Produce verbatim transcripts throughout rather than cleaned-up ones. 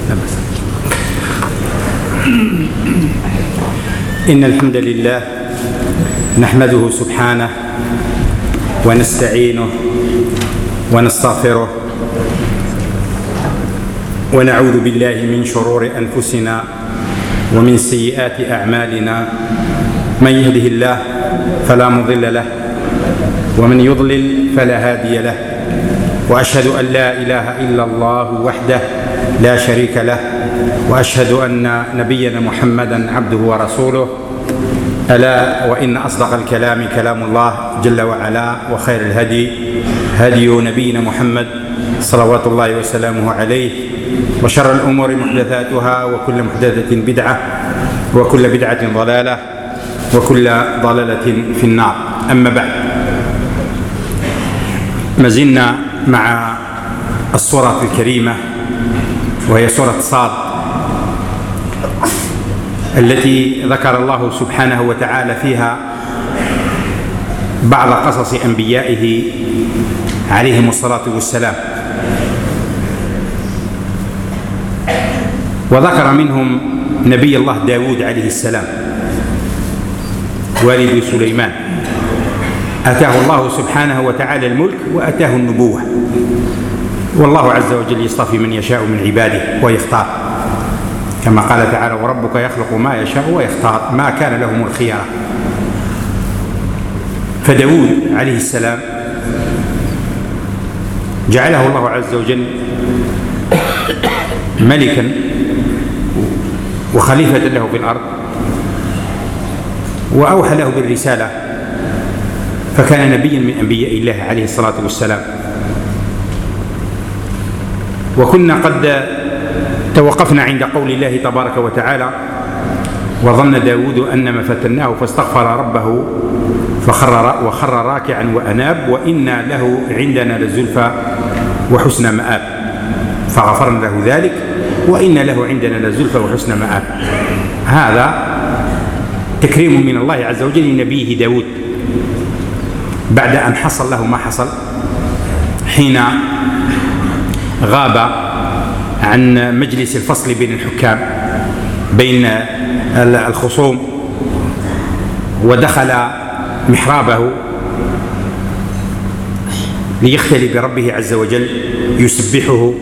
إن الحمد لله نحمده سبحانه ونستعينه ونستغفره ونعوذ بالله من شرور أنفسنا ومن سيئات أعمالنا. من يهده الله فلا مضل له ومن يضلل فلا هادي له، وأشهد أن لا إله إلا الله وحده لا شريك له، وأشهد أن نبينا محمدا عبده ورسوله. ألا وإن أصدق الكلام كلام الله جل وعلا، وخير الهدي هدي نبينا محمد صلوات الله وسلامه عليه، وشر الأمور محدثاتها، وكل محدثة بدعة، وكل بدعة ضلالة، وكل ضلالة في النار. أما بعد، ما زلنا مع السورة الكريمة وهي سورة صاد، التي ذكر الله سبحانه وتعالى فيها بعض قصص أنبيائه عليهم الصلاة والسلام، وذكر منهم نبي الله داود عليه السلام والد سليمان، أتاه الله سبحانه وتعالى الملك وأتاه النبوة، والله عز وجل يصطفي من يشاء من عباده ويختار، كما قال تعالى: وربك يخلق ما يشاء ويختار، ما كان لهم الخيار. فداود عليه السلام جعله الله عز وجل ملكا وخليفة له في الأرض، وأوحى له بالرسالة، فكان نبيا من أنبياء الله عليه الصلاة والسلام. وكنا قد توقفنا عند قول الله تبارك وتعالى: وظن داود أنما فتناه فاستغفر ربه فخر وخر راكعا وأناب، وإنا له عندنا لزلفى وحسن مآب، فغفرنا له ذلك وإن له عندنا لزلفى وحسن مآب. هذا تكريم من الله عز وجل لنبيه داود بعد أن حصل له ما حصل حين غاب عن مجلس الفصل بين الحكام، بين الخصوم، ودخل محرابه ليختلي بربه عز وجل، يسبحه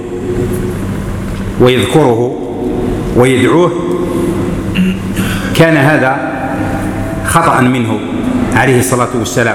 ويذكره ويدعوه. كان هذا خطأ منه عليه الصلاة والسلام،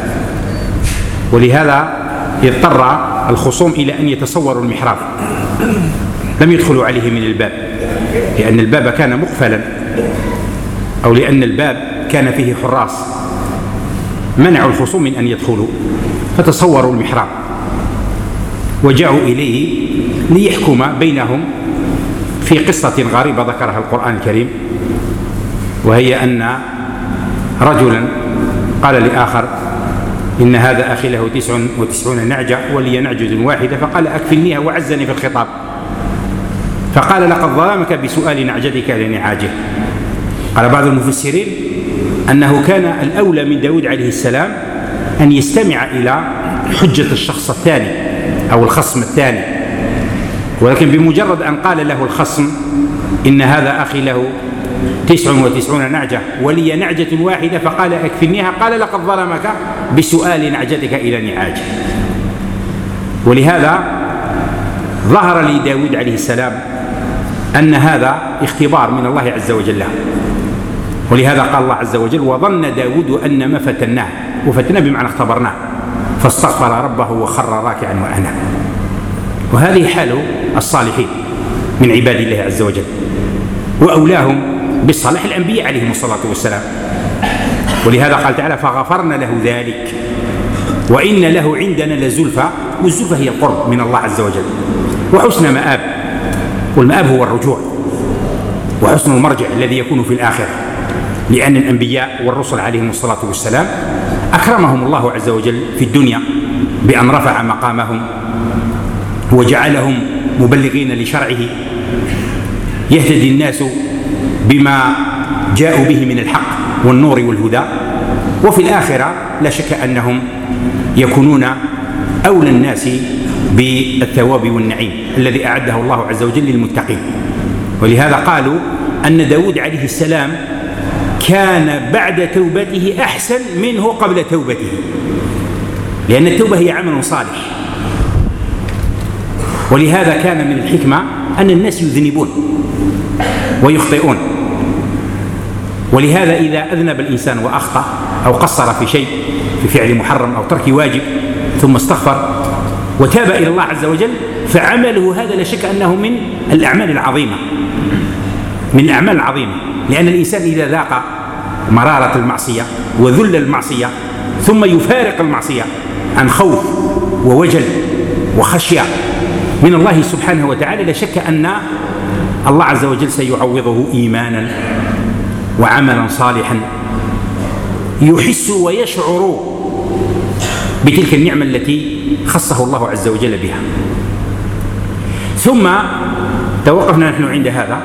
ولهذا اضطر الخصوم إلى أن يتصوروا المحراب، لم يدخلوا عليه من الباب، لأن الباب كان مقفلا، أو لأن الباب كان فيه حراس منعوا الخصوم من أن يدخلوا، فتصوروا المحراب وجاءوا إليه ليحكم بينهم في قصة غريبة ذكرها القرآن الكريم، وهي أن رجلا قال لآخر: إن هذا أخي له تسع وتسعون نعجة ولي نعجة واحدة، فقال: أكفلنيها، وعزني في الخطاب، فقال: لقد ظلمك بسؤال نعجتك لنعاجه. قال بعض المفسرين أنه كان الأولى من داود عليه السلام أن يستمع إلى حجة الشخص الثاني أو الخصم الثاني، ولكن بمجرد أن قال له الخصم: إن هذا أخي له تسع وتسعون نعجة ولي نعجة واحدة، فقال: أكفلنيها، قال: لقد ظلمك بسؤال نعجتك إلى نعاجه. ولهذا ظهر لداود عليه السلام أن هذا اختبار من الله عز وجل له، ولهذا قال الله عز وجل: وظن داود أنما فتناه، وفتناه بمعنى اختبرناه، فاستغفر ربه وخر راكعا وأناب. وهذه حال الصالحين من عباد الله عز وجل، وأولاهم بالصلاح الأنبياء عليهم الصلاة والسلام. ولهذا قال تعالى: فغفرنا له ذلك وإن له عندنا لزلفى، والزلفى هي القرب من الله عز وجل، وحسن مآب، والمآب هو الرجوع، وحسن المرجع الذي يكون في الآخرة، لأن الأنبياء والرسل عليهم الصلاة والسلام أكرمهم الله عز وجل في الدنيا بأن رفع مقامهم وجعلهم مبلغين لشرعه، يهتدي الناس بما جاءوا به من الحق والنور والهدى. وفي الآخرة لا شك أنهم يكونون أولى الناس بالثواب والنعيم الذي أعده الله عز وجل للمتقين. ولهذا قالوا أن داود عليه السلام كان بعد توبته أحسن منه قبل توبته، لأن التوبة هي عمل صالح. ولهذا كان من الحكمة أن الناس يذنبون ويخطئون، ولهذا إذا أذنب الإنسان وأخطأ أو قصر في شيء، في فعل محرم أو ترك واجب، ثم استغفر وتاب إلى الله عز وجل، فعمله هذا لا شك أنه من الأعمال العظيمة، من الأعمال العظيمة، لأن الإنسان إذا ذاق مرارة المعصية وذل المعصية ثم يفارق المعصية عن خوف ووجل وخشية من الله سبحانه وتعالى، لا شك أن الله عز وجل سيعوضه إيمانا وعملا صالحا يحس ويشعر بتلك النعمة التي خصه الله عز وجل بها. ثم توقفنا نحن عند هذا،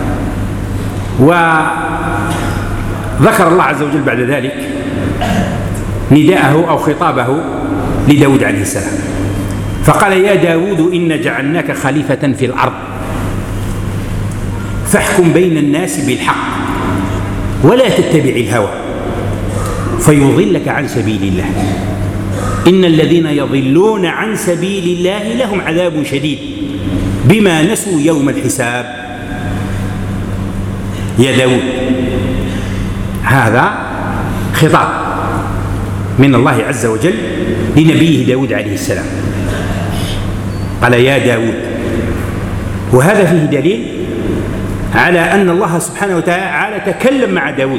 وذكر الله عز وجل بعد ذلك نداءه أو خطابه لداود عليه السلام، فقال: يا داود إن جعلناك خليفة في الأرض فاحكم بين الناس بالحق ولا تتبع الهوى فيضلك عن سبيل الله إن الذين يضلون عن سبيل الله لهم عذاب شديد بما نسوا يوم الحساب. يا داود، هذا خطاب من الله عز وجل لنبيه داود عليه السلام، قال: يا داود. وهذا فيه دليل على أن الله سبحانه وتعالى تكلم مع داود،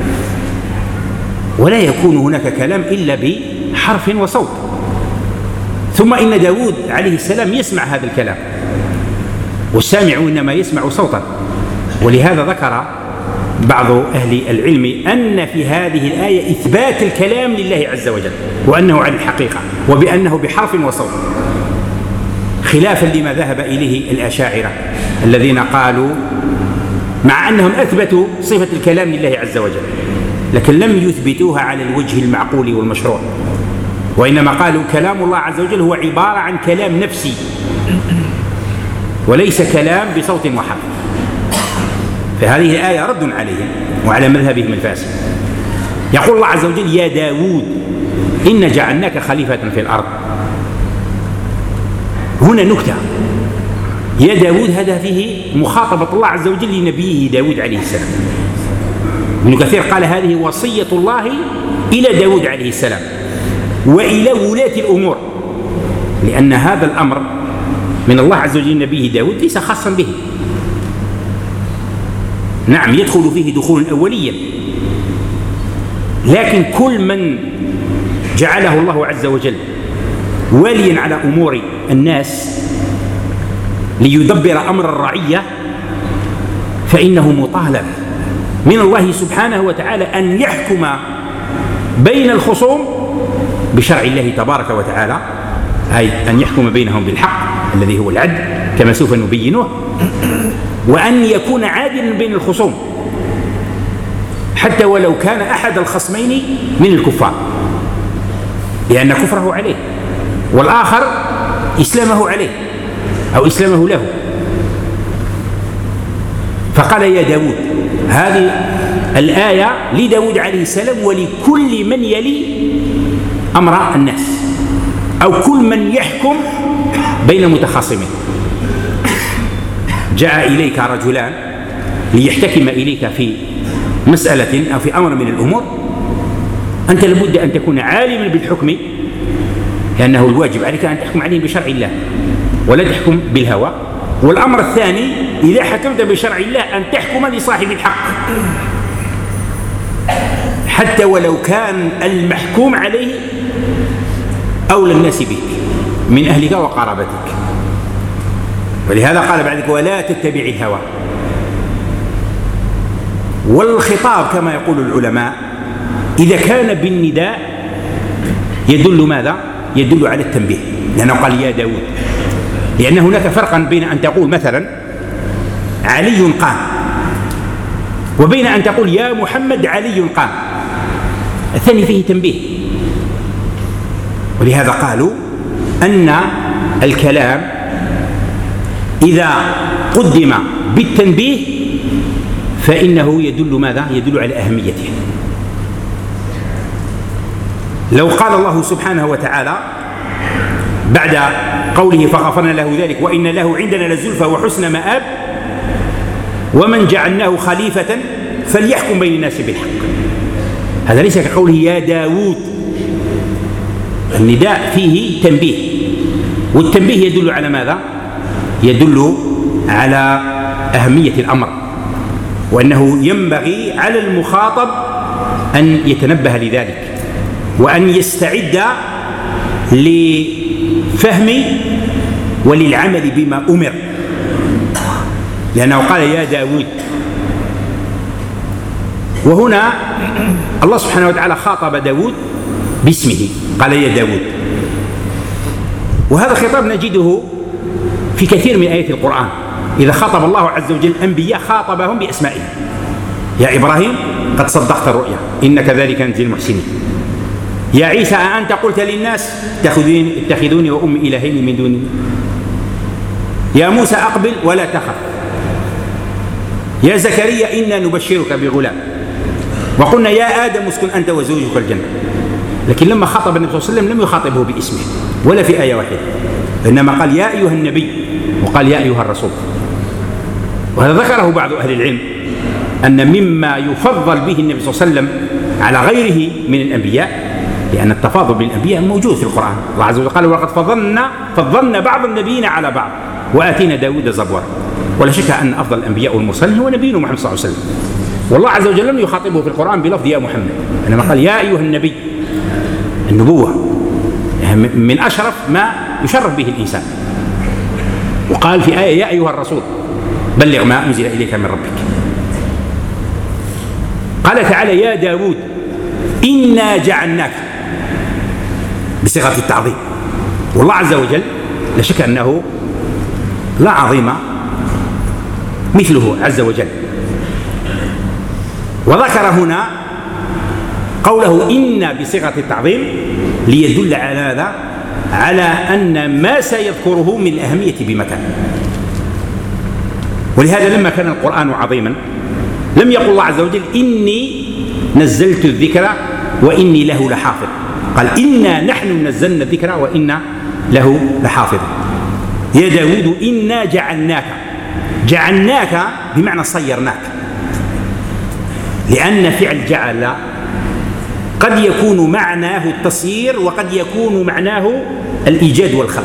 ولا يكون هناك كلام إلا بحرف وصوت. ثم إن داود عليه السلام يسمع هذا الكلام، والسامع إنما يسمع صوتا. ولهذا ذكر بعض أهل العلم أن في هذه الآية إثبات الكلام لله عز وجل، وأنه على الحقيقة، وبأنه بحرف وصوت، خلافا لما ذهب إليه الأشاعرة الذين قالوا مع أنهم أثبتوا صفة الكلام لله عز وجل لكن لم يثبتوها على الوجه المعقول والمشروع، وإنما قالوا كلام الله عز وجل هو عبارة عن كلام نفسي وليس كلام بصوت وحرف. فهذه الآية رد عليهم وعلى مذهبهم الفاسد. يقول الله عز وجل: يا داود إن جعلناك خليفة في الأرض. هنا نكتة، يا داود هذا فيه مخاطبة الله عز وجل لنبيه داود عليه السلام. ابن كثير قال: هذه وصية الله إلى داود عليه السلام وإلى ولاة الأمور، لأن هذا الأمر من الله عز وجل لنبيه داود ليس خاصا به. نعم يدخل فيه دخول أوليا، لكن كل من جعله الله عز وجل واليا على أمور الناس ليدبر أمر الرعية فإنه مطالب من الله سبحانه وتعالى أن يحكم بين الخصوم بشرع الله تبارك وتعالى، أي أن يحكم بينهم بالحق الذي هو العدل كما سوف نبينه، وأن يكون عادلا بين الخصوم حتى ولو كان أحد الخصمين من الكفار، لأن كفره عليه والآخر إسلامه عليه أو إسلامه له. فقال: يا داود. هذه الآية لداود عليه السلام ولكل من يلي أمر الناس أو كل من يحكم بين متخاصمين. جاء إليك رجلان ليحتكم إليك في مسألة أو في أمر من الأمور، أنت لابد أن تكون عالما بالحكم، لأنه الواجب عليك أن تحكم عليهم بشرع الله ولا تحكم بالهوى. والأمر الثاني إذا حكمت بشرع الله أن تحكم لصاحب الحق حتى ولو كان المحكوم عليه أولى الناس بك من أهلك وقرابتك. ولهذا قال بعد ذلك: ولا تتبع الهوى. والخطاب كما يقول العلماء إذا كان بالنداء يدل ماذا؟ يدل على التنبيه، لأنه قال: يا داود، لأن هناك فرقا بين أن تقول مثلا علي قام وبين أن تقول يا محمد علي قام، الثاني فيه تنبيه. ولهذا قالوا أن الكلام إذا قدم بالتنبيه فإنه يدل ماذا؟ يدل على أهميته. لو قال الله سبحانه وتعالى بعد قوله فغفرنا له ذلك وإن له عندنا لزلفى وحسن مآب ومن جعلناه خليفة فليحكم بين الناس بالحق، هذا ليس كقوله يا داود، النداء فيه تنبيه، والتنبيه يدل على ماذا؟ يدل على أهمية الأمر، وأنه ينبغي على المخاطب أن يتنبه لذلك وأن يستعد لفهم وللعمل بما أمر، لأنه قال يا داود. وهنا الله سبحانه وتعالى خاطب داود باسمه، قال يا داود، وهذا خطاب نجده في كثير من آيات القرآن. إذا خاطب الله عز وجل الأنبياء خاطبهم بأسمائهم، يا إبراهيم قد صدقت الرؤيا إن كذلك نجزي المحسنين، يا عيسى أأنت قلت للناس اتخذوني وأمي إلهين من دوني، يا موسى أقبل ولا تخف، يا زكريا إنا نبشرك بغلام، وقلنا يا آدم اسكن أنت وزوجك الجنة. لكن لما خاطب النبي صلى الله عليه وسلم لم يخاطبه باسمه ولا في آية واحدة، إنما قال يا أيها النبي وقال يا أيها الرسول. وهذا ذكره بعض أهل العلم أن مما يفضل به النبي صلى الله عليه وسلم على غيره من الأنبياء، لأن التفاضل بالأنبياء موجود في القرآن. الله عز وجل قال ولقد فضلنا فضلنا بعض النبيين على بعض وآتينا داود زبورا. ولا شك أن أفضل الأنبياء والمرسلين هو نبينا محمد صلى الله عليه وسلم، والله عز وجل لم يخاطبه في القرآن بلفظ يا محمد، إنما قال يا أيها النبي. النبوة من أشرف ما يشرف به الإنسان. وقال في آية يا أيها الرسول بلغ ما أنزل إليك من ربك. قال تعالى يا داود إنا جعلناك بصيغة التعظيم، والله عز وجل لا شك أنه لا عظيم مثله عز وجل. وذكر هنا قوله إنا بصيغة التعظيم ليدل على هذا، على أن ما سيذكره من الأهمية بمكان. ولهذا لما كان القرآن عظيما لم يقل الله عز وجل إني نزلت الذكر وإني له لحافظ، قال إنا نحن نزلنا الذكر وإنا له لحافظ. يا داود إنا جعلناك، جعلناك بمعنى صيرناك، لأن فعل جعل قد يكون معناه التصيير وقد يكون معناه الإيجاد والخلق.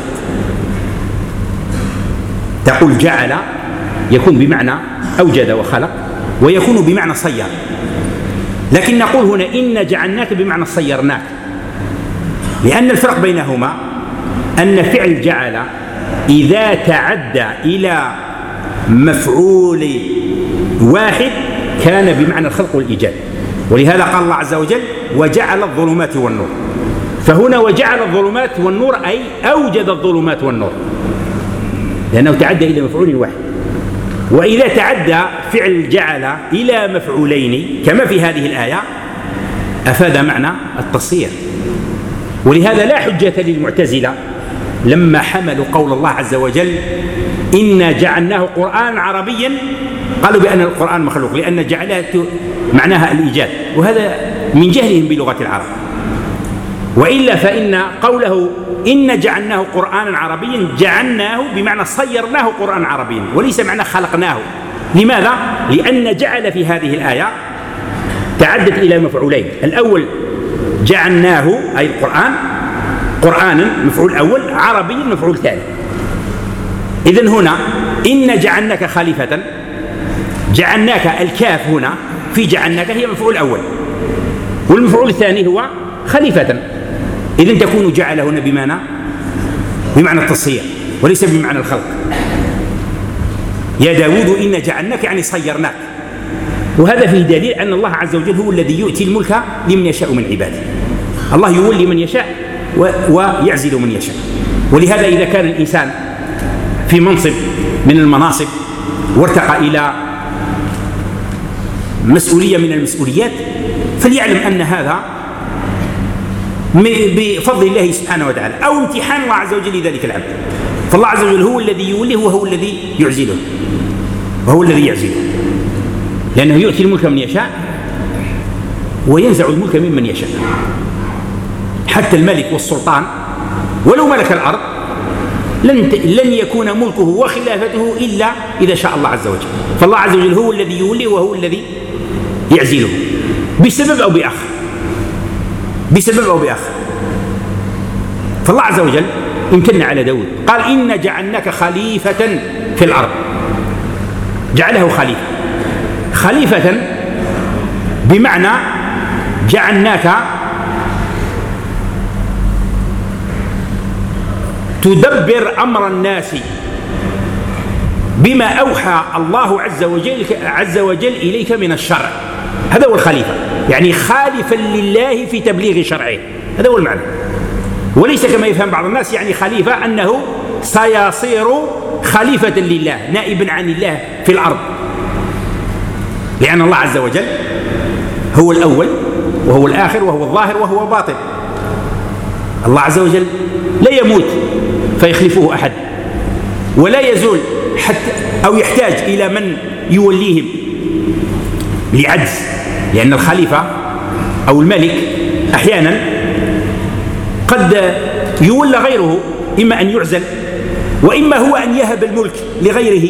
تقول جعل يكون بمعنى أوجد وخلق، ويكون بمعنى صير، لكن نقول هنا إن جعلناك بمعنى صيرناك، لأن الفرق بينهما أن فعل جعل إذا تعدى إلى مفعول واحد كان بمعنى الخلق والإيجاد، ولهذا قال الله عز وجل وجعل الظلمات والنور. فهنا وجعل الظلمات والنور أي أوجد الظلمات والنور، لأنه تعدى إلى مفعول واحد. وإذا تعدى فعل جعل إلى مفعولين كما في هذه الآية أفاد معنى التصير. ولهذا لا حجة للمعتزلة لما حملوا قول الله عز وجل إنا جعلناه قرآن عربيا، قالوا بأن القرآن مخلوق، لأن جعلته معناها الإيجاد، وهذا من جهلهم بلغة العرب. وإلا فإن قوله إن جعلناه قرآنا عربيا جعلناه بمعنى صيرناه قرآنا عربيا، وليس معنى خلقناه. لماذا؟ لأن جعل في هذه الآية تعدت إلى مفعولين، الأول جعلناه أي القرآن قرآنا مفعول أول، عربيا مفعول ثاني. إذن هنا إن جعلناك خليفة، جعلناك الكاف هنا في جعلناك هي مفعول أول، والمفعول الثاني هو خليفة. إذن تكون جعل هنا بمعنى بمعنى التصير وليس بمعنى الخلق. يا داود إن جعلناك يعني صيرناك، وهذا فيه دليل أن الله عز وجل هو الذي يؤتي الملك لمن يشاء من عباده. الله يولي من يشاء ويعزل من يشاء. ولهذا إذا كان الإنسان في منصب من المناصب وارتقى إلى مسؤولية من المسؤوليات فليعلم أن هذا بفضل الله سبحانه وتعالى أو امتحان الله عز وجل لذلك العبد. فالله عز وجل هو الذي يوليه وهو الذي يعزله وهو الذي يعزله لأنه يؤتي الملك من يشاء وينزع الملك ممن يشاء. حتى الملك والسلطان ولو ملك الأرض لن لن يكون ملكه وخلافته إلا إذا شاء الله عز وجل. فالله عز وجل هو الذي يولي وهو الذي يعزله بسبب أو بآخر بسبب أو بآخر. فالله عز وجل امتن على داود قال إن جعلناك خليفة في الأرض. جعله خليفة خليفة بمعنى جعلناك تدبر أمر الناس بما أوحى الله عز وجل, عز وجل إليك من الشرع. هذا هو الخليفة، يعني خالفا لله في تبليغ شرعه، هذا هو المعنى. وليس كما يفهم بعض الناس يعني خليفة أنه سيصير خليفة لله نائبا عن الله في الأرض، لأن الله عز وجل هو الأول وهو الآخر وهو الظاهر وهو الباطن. الله عز وجل لا يموت فيخلفه أحد، ولا يزول حتى أو يحتاج إلى من يوليهم لعجز، لأن الخليفة أو الملك أحيانا قد يولى غيره، إما أن يعزل وإما هو أن يهب الملك لغيره،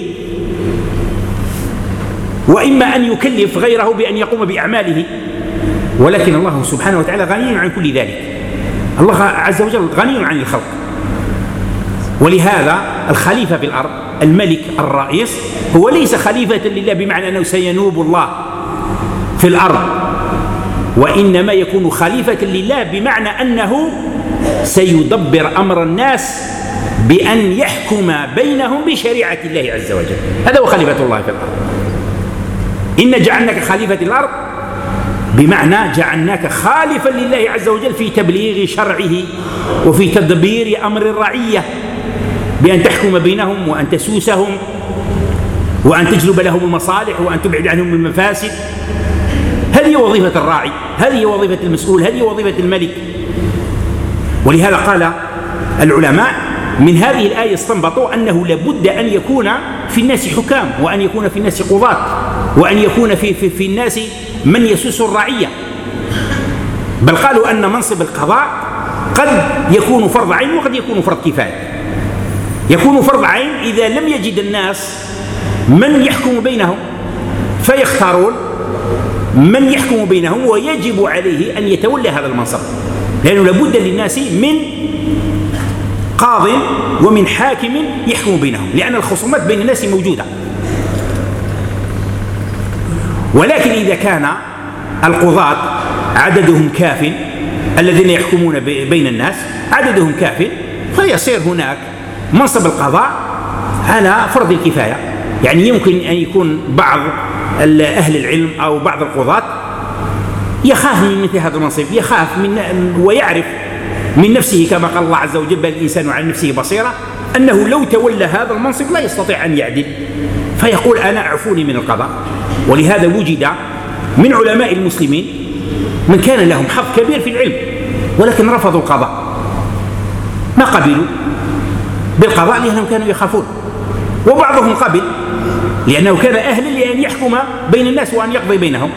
وإما أن يكلف غيره بأن يقوم بأعماله. ولكن الله سبحانه وتعالى غني عن كل ذلك، الله عز وجل غني عن الخلق. ولهذا الخليفة في الأرض الملك الرئيس هو ليس خليفة لله بمعنى أنه سينوب الله في الأرض، وإنما يكون خليفة لله بمعنى أنه سيدبر أمر الناس بأن يحكم بينهم بشريعة الله عز وجل. هذا هو خليفة الله في الأرض. إن جعلناك خليفة الأرض بمعنى جعلناك خالفا لله عز وجل في تبليغ شرعه وفي تدبير أمر الرعية، بأن تحكم بينهم وأن تسوسهم وأن تجلب لهم المصالح وأن تبعد عنهم المفاسد. هذه وظيفة الراعي، هذه وظيفة المسؤول، هذه وظيفة الملك. ولهذا قال العلماء من هذه الآية استنبطوا أنه لابد أن يكون في الناس حكام، وأن يكون في الناس قضاة، وأن يكون في, في, في الناس من يسوس الرعية. بل قالوا أن منصب القضاء قد يكون فرض عين وقد يكون فرض كفاية. يكون فرض عين إذا لم يجد الناس من يحكم بينهم فيختارون من يحكم بينهم، ويجب عليه أن يتولى هذا المنصب، لأنه لابد للناس من قاض ومن حاكم يحكم بينهم، لأن الخصومات بين الناس موجودة. ولكن إذا كان القضاة عددهم كاف، الذين يحكمون بين الناس عددهم كاف، فيصير هناك منصب القضاء على فرض الكفاية. يعني يمكن أن يكون بعض أهل العلم أو بعض القضاة يخاف من مثل هذا المنصب، يخاف من ويعرف من نفسه كما قال الله عز وجل: بل الإنسان على نفسه بصيرة، أنه لو تولى هذا المنصب لا يستطيع أن يعدل، فيقول: أنا أعفوني من القضاء. ولهذا وجد من علماء المسلمين من كان لهم حظ كبير في العلم ولكن رفضوا القضاء، ما قبلوا بالقضاء لأنهم كانوا يخافون، وبعضهم قبل لأنه كان أهلا لأن يحكم بين الناس وأن يقضي بينهم.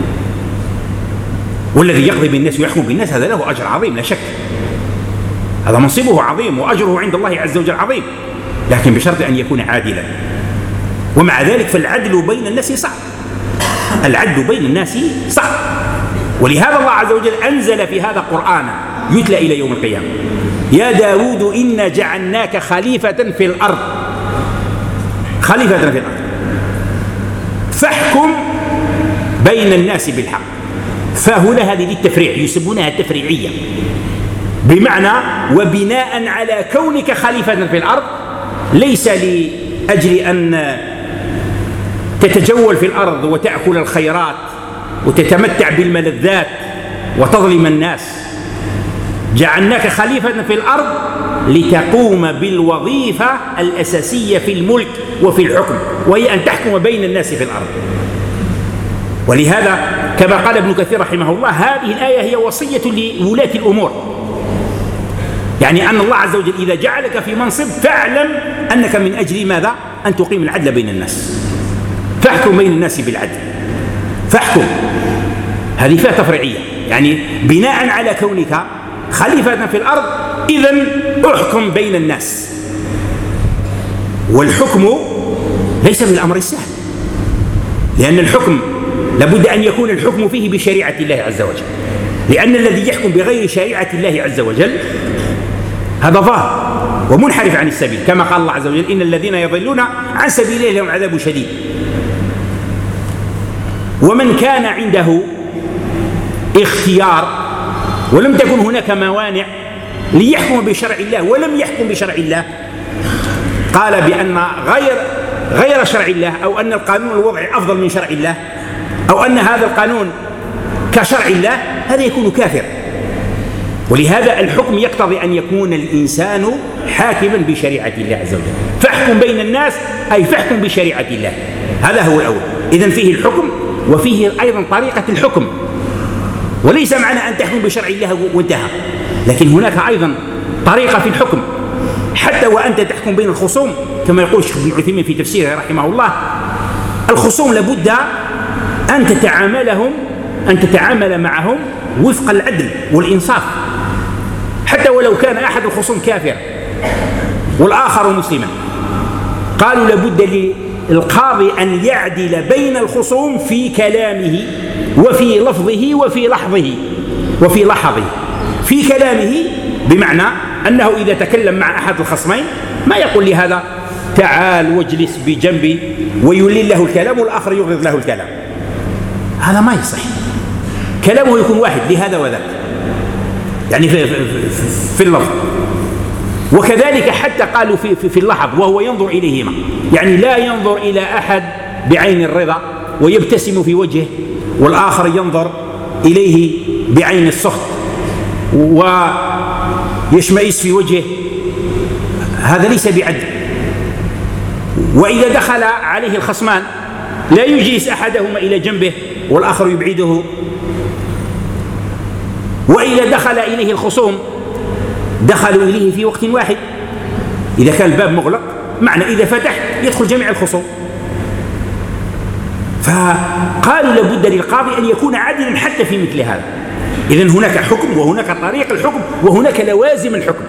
والذي يقضي بين الناس ويحكم بالناس هذا له أجر عظيم لا شك، هذا منصبه عظيم وأجره عند الله عز وجل عظيم، لكن بشرط أن يكون عادلا. ومع ذلك فالعدل بين الناس صعب، العدل بين الناس صعب. ولهذا الله عز وجل أنزل في هذا قرآنا يتلى إلى يوم القيامة: يا داود إنا جعلناك خليفة في الأرض، خليفة في الأرض فاحكم بين الناس بالحق. فهنا هذه التفريع يسمونها التفريعية، بمعنى وبناء على كونك خليفة في الأرض ليس لأجل أن تتجول في الأرض وتأكل الخيرات وتتمتع بالملذات وتظلم الناس، جعلناك خليفة في الأرض لتقوم بالوظيفة الأساسية في الملك وفي الحكم، وهي أن تحكم بين الناس في الأرض. ولهذا كما قال ابن كثير رحمه الله: هذه الآية هي وصية لولاة الأمور، يعني أن الله عز وجل إذا جعلك في منصب فاعلم أنك من أجل ماذا؟ أن تقيم العدل بين الناس. فاحكم بين الناس بالعدل، فاحكم. هذه فئة تفريعية، يعني بناء على كونك خليفة في الأرض إذن احكم بين الناس. والحكم ليس من الأمر السهل، لأن الحكم لابد أن يكون الحكم فيه بشريعة الله عز وجل، لأن الذي يحكم بغير شريعة الله عز وجل هذا ظاهر ومنحرف عن السبيل، كما قال الله عز وجل إن الذين يضلون عن سبيله لهم عذاب شديد. ومن كان عنده اختيار ولم تكن هناك موانع ليحكم بشرع الله ولم يحكم بشرع الله، قال بأن غير غير شرع الله أو أن القانون الوضعي أفضل من شرع الله أو أن هذا القانون كشرع الله، هذا يكون كافر. ولهذا الحكم يقتضي أن يكون الإنسان حاكما بشريعة الله عز وجل. فاحكم بين الناس أي فاحكم بشريعة الله، هذا هو الأول. إذن فيه الحكم وفيه أيضا طريقة الحكم، وليس معنى أن تحكم بشرع الله وانتهى، لكن هناك أيضا طريقة في الحكم. حتى وأنت تحكم بين الخصوم كما يقول الشيخ ابن عثيمين في تفسيره رحمه الله، الخصوم لابد أن تتعاملهم أن تتعامل معهم وفق العدل والإنصاف، حتى ولو كان أحد الخصوم كافر والآخر مسلما. قالوا لابد للقاضي أن يعدل بين الخصوم في كلامه وفي لفظه وفي لحظه وفي لحظه. في كلامه بمعنى أنه إذا تكلم مع أحد الخصمين ما يقول لهذا تعال واجلس بجنبي ويلين له الكلام والآخر يغض له الكلام، هذا ما يصح. كلامه يكون واحد لهذا وذاك، يعني في, في, في اللفظ. وكذلك حتى قالوا في, في, في اللحظ وهو ينظر إليهما، يعني لا ينظر إلى أحد بعين الرضا ويبتسم في وجهه والآخر ينظر إليه بعين السخط ويشمئز في وجهه، هذا ليس بعدل. وإذا دخل عليه الخصمان لا يجلس أحدهما إلى جنبه والآخر يبعده. وإذا دخل إليه الخصوم دخلوا إليه في وقت واحد، إذا كان الباب مغلق معنى إذا فتح يدخل جميع الخصوم. فقالوا لابد للقاضي أن يكون عادلا حتى في مثل هذا. إذن هناك حكم وهناك طريق الحكم وهناك لوازم الحكم.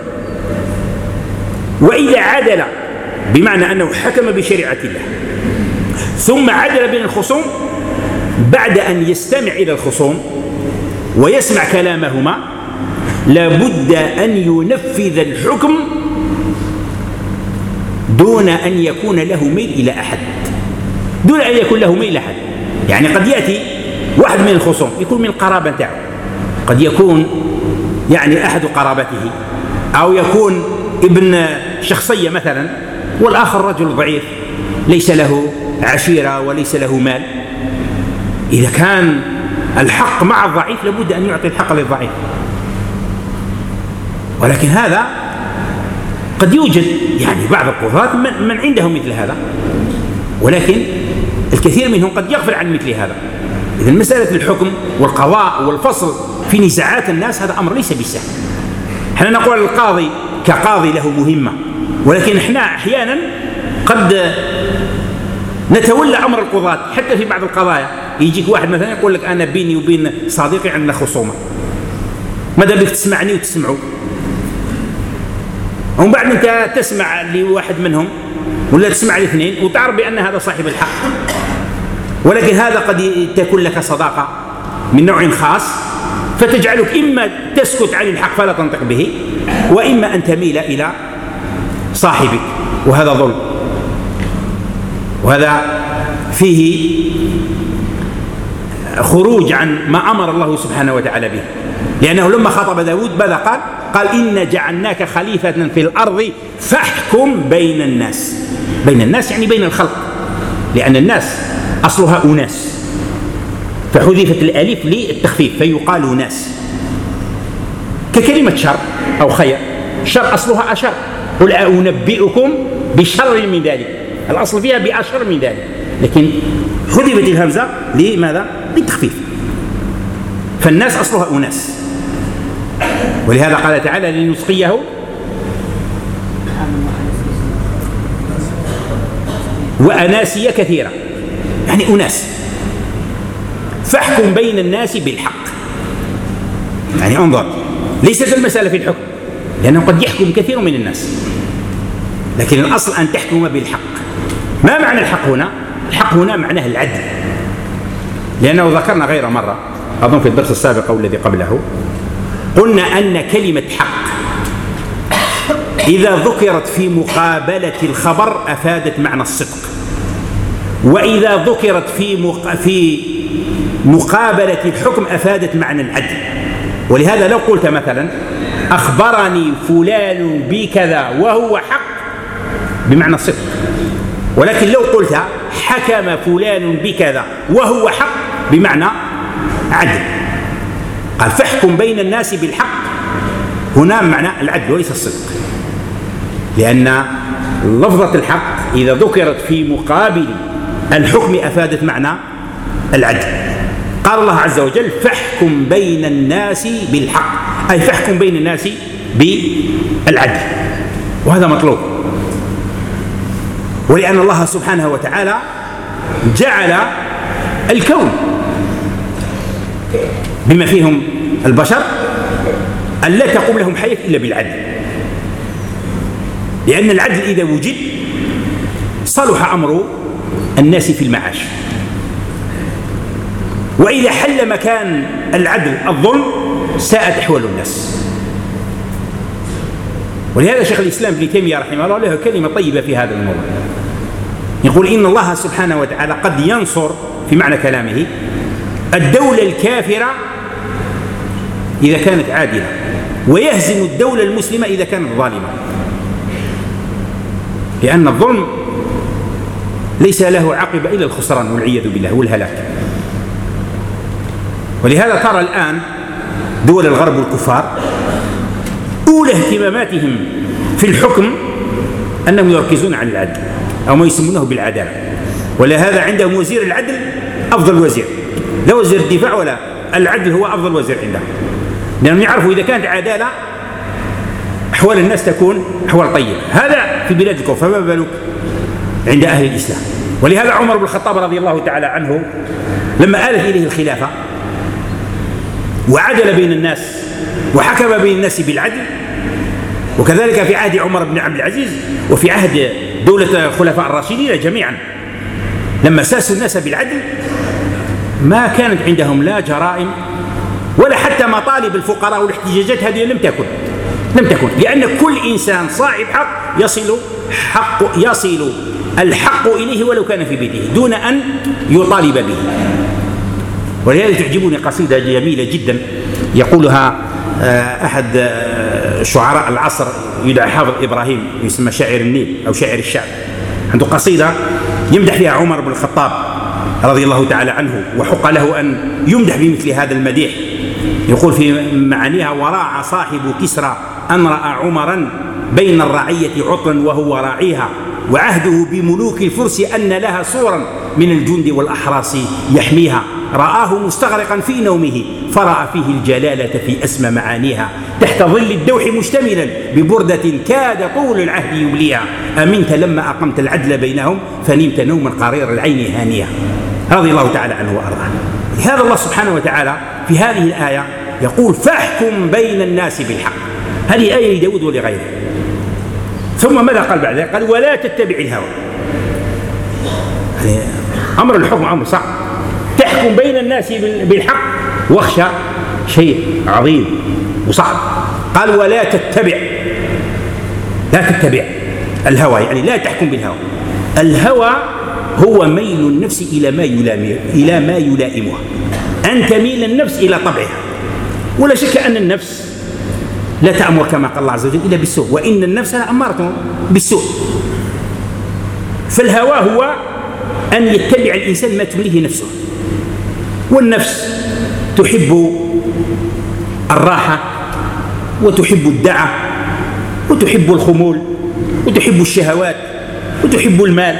وإذا عدل بمعنى أنه حكم بشريعة الله ثم عدل بين الخصوم بعد أن يستمع إلى الخصوم ويسمع كلامهما، لابد أن ينفذ الحكم دون أن يكون له ميل إلى أحد، دون أن يكون له ميل إلى أحد. يعني قد يأتي واحد من الخصوم يكون من القرابة تاعه، قد يكون يعني أحد قرابته، أو يكون ابن شخصية مثلا، والآخر رجل ضعيف ليس له عشيرة وليس له مال. إذا كان الحق مع الضعيف لابد أن يعطي الحق للضعيف. ولكن هذا قد يوجد يعني بعض القضاة من, من عندهم مثل هذا، ولكن الكثير منهم قد يغفل عن مثل هذا. إذن مسألة الحكم والقضاء والفصل في نزاعات الناس هذا أمر ليس بالسهل. احنا نقول القاضي كقاضي له مهمة، ولكن احنا أحيانا قد نتولى أمر القضاة حتى في بعض القضايا. يجيك واحد مثلا يقول لك أنا بيني وبين صديقي عندنا خصومة، ماذا بك تسمعني وتسمعوا، ومن بعد أنت تسمع لواحد منهم ولا تسمع لاثنين وتعرف بأن هذا صاحب الحق، ولكن هذا قد تكون لك صداقة من نوع خاص فتجعلك إما تسكت عن الحق فلا تنطق به، وإما أن تميل إلى صاحبك، وهذا ظلم، وهذا فيه خروج عن ما أمر الله سبحانه وتعالى به. لأنه لما خاطب داود ماذا قال؟ قال إن جعلناك خليفة في الأرض فاحكم بين الناس. بين الناس يعني بين الخلق، لأن الناس أصلها أناس فحذفت الألف للتخفيف فيقال ناس، ككلمة شر أو خير. شر أصلها أشر، قل أنبئكم بشر من ذلك، الأصل فيها بأشر من ذلك، لكن حذفت الهمزة لماذا؟ للتخفيف. فالناس أصلها أناس، ولهذا قال تعالى لنسقيه وأناسية كثيرة، يعني أناس. فاحكم بين الناس بالحق، يعني انظر، ليست المسألة في الحكم، لأنه قد يحكم كثير من الناس، لكن الأصل أن تحكم بالحق. ما معنى الحق هنا؟ الحق هنا معناه العدل، لأنه ذكرنا غير مرة أظن في الدرس السابق أو الذي قبله، قلنا أن كلمة حق إذا ذكرت في مقابلة الخبر أفادت معنى الصدق، وإذا ذكرت في مق... في مقابلة الحكم أفادت معنى العدل. ولهذا لو قلت مثلا أخبرني فلان بكذا وهو حق بمعنى الصدق، ولكن لو قلت حكم فلان بكذا وهو حق بمعنى عدل. قال فاحكم بين الناس بالحق، هنا معنى العدل وليس الصدق، لأن لفظة الحق إذا ذكرت في مقابل الحكم أفادت معنى العدل. قال الله عز وجل فاحكم بين الناس بالحق، أي فاحكم بين الناس بالعدل، وهذا مطلوب. ولأن الله سبحانه وتعالى جعل الكون بما فيهم البشر أن لا تقوم لهم حياة إلا بالعدل، لأن العدل إذا وجد صلح أمر الناس في المعاش، وإذا حل مكان العدل الظلم ساءت أحوال الناس. ولهذا شيخ الإسلام ابن تيمية رحمه الله له كلمة طيبة في هذا الموضوع، يقول إن الله سبحانه وتعالى قد ينصر في معنى كلامه الدولة الكافرة إذا كانت عادلة، ويهزم الدولة المسلمة إذا كانت ظالمة، لأن الظلم ليس له عاقبة إلا الخسران والعياذ بالله والهلاك. ولهذا ترى الآن دول الغرب والكفار أولى اهتماماتهم في الحكم أنهم يركزون على العدل أو ما يسمونه بالعدالة، ولهذا عندهم وزير العدل أفضل وزير، لا وزير الدفاع ولا العدل هو أفضل وزير عندهم، لأنهم يعرفوا إذا كانت عدالة أحوال الناس تكون أحوال طيبة. هذا في بلاد الكفر، فما بالك عند أهل الإسلام. ولهذا عمر بن الخطاب رضي الله تعالى عنه لما آلت إليه الخلافة وعدل بين الناس وحكم بين الناس بالعدل، وكذلك في عهد عمر بن عبد العزيز وفي عهد دولة الخلفاء الراشدين جميعا، لما ساسوا الناس بالعدل ما كانت عندهم لا جرائم ولا حتى مطالب الفقراء والاحتجاجات، هذه لم تكن لم تكن لأن كل إنسان صاحب حق يصل حق يصل الحق إليه ولو كان في بيته دون أن يطالب به. ولهذا تعجبني قصيدة جميلة جدا يقولها أحد شعراء العصر يدعى حافظ إبراهيم، يسمى شاعر النيل أو شاعر الشعب، عنده قصيدة يمدح فيها عمر بن الخطاب رضي الله تعالى عنه، وحق له أن يمدح بمثل هذا المديح. يقول في معانيها: وراعى صاحب كسرى أن رأى عمرا بين الرعية عطلا وهو راعيها، وعهده بملوك الفرس أن لها صورا من الجند والأحراس يحميها، رآه مستغرقا في نومه فرأى فيه الجلالة في أسمى معانيها، تحت ظل الدوح مشتملا ببردة كاد طول العهد يبليها، أمنت لما أقمت العدل بينهم فنمت نوما قرير العين هانية، رضي الله تعالى عنه وأرضاه. لهذا الله سبحانه وتعالى في هذه الآية يقول: فاحكم بين الناس بالحق. هذه آية لداود ولغيره. ثم ماذا قال بعد ذلك؟ قال: ولا تتبع الهوى. يعني أمر الحكم أمر صعب، تحكم بين الناس بالحق واخشى شيء عظيم وصعب. قال: ولا تتبع لا تتبع الهوى، يعني لا تحكم بالهوى. الهوى هو ميل النفس إلى ما يلائمها إلى ما يلائمها أن تميل النفس إلى طبعها. ولا شك أن النفس لا تأمر كما قال الله عز وجل إلا بالسوء، وإن النفس لأمارة بالسوء. فالهوى هو أن يتبع الإنسان ما تمليه نفسه، والنفس تحب الراحة وتحب الدعة وتحب الخمول وتحب الشهوات وتحب المال.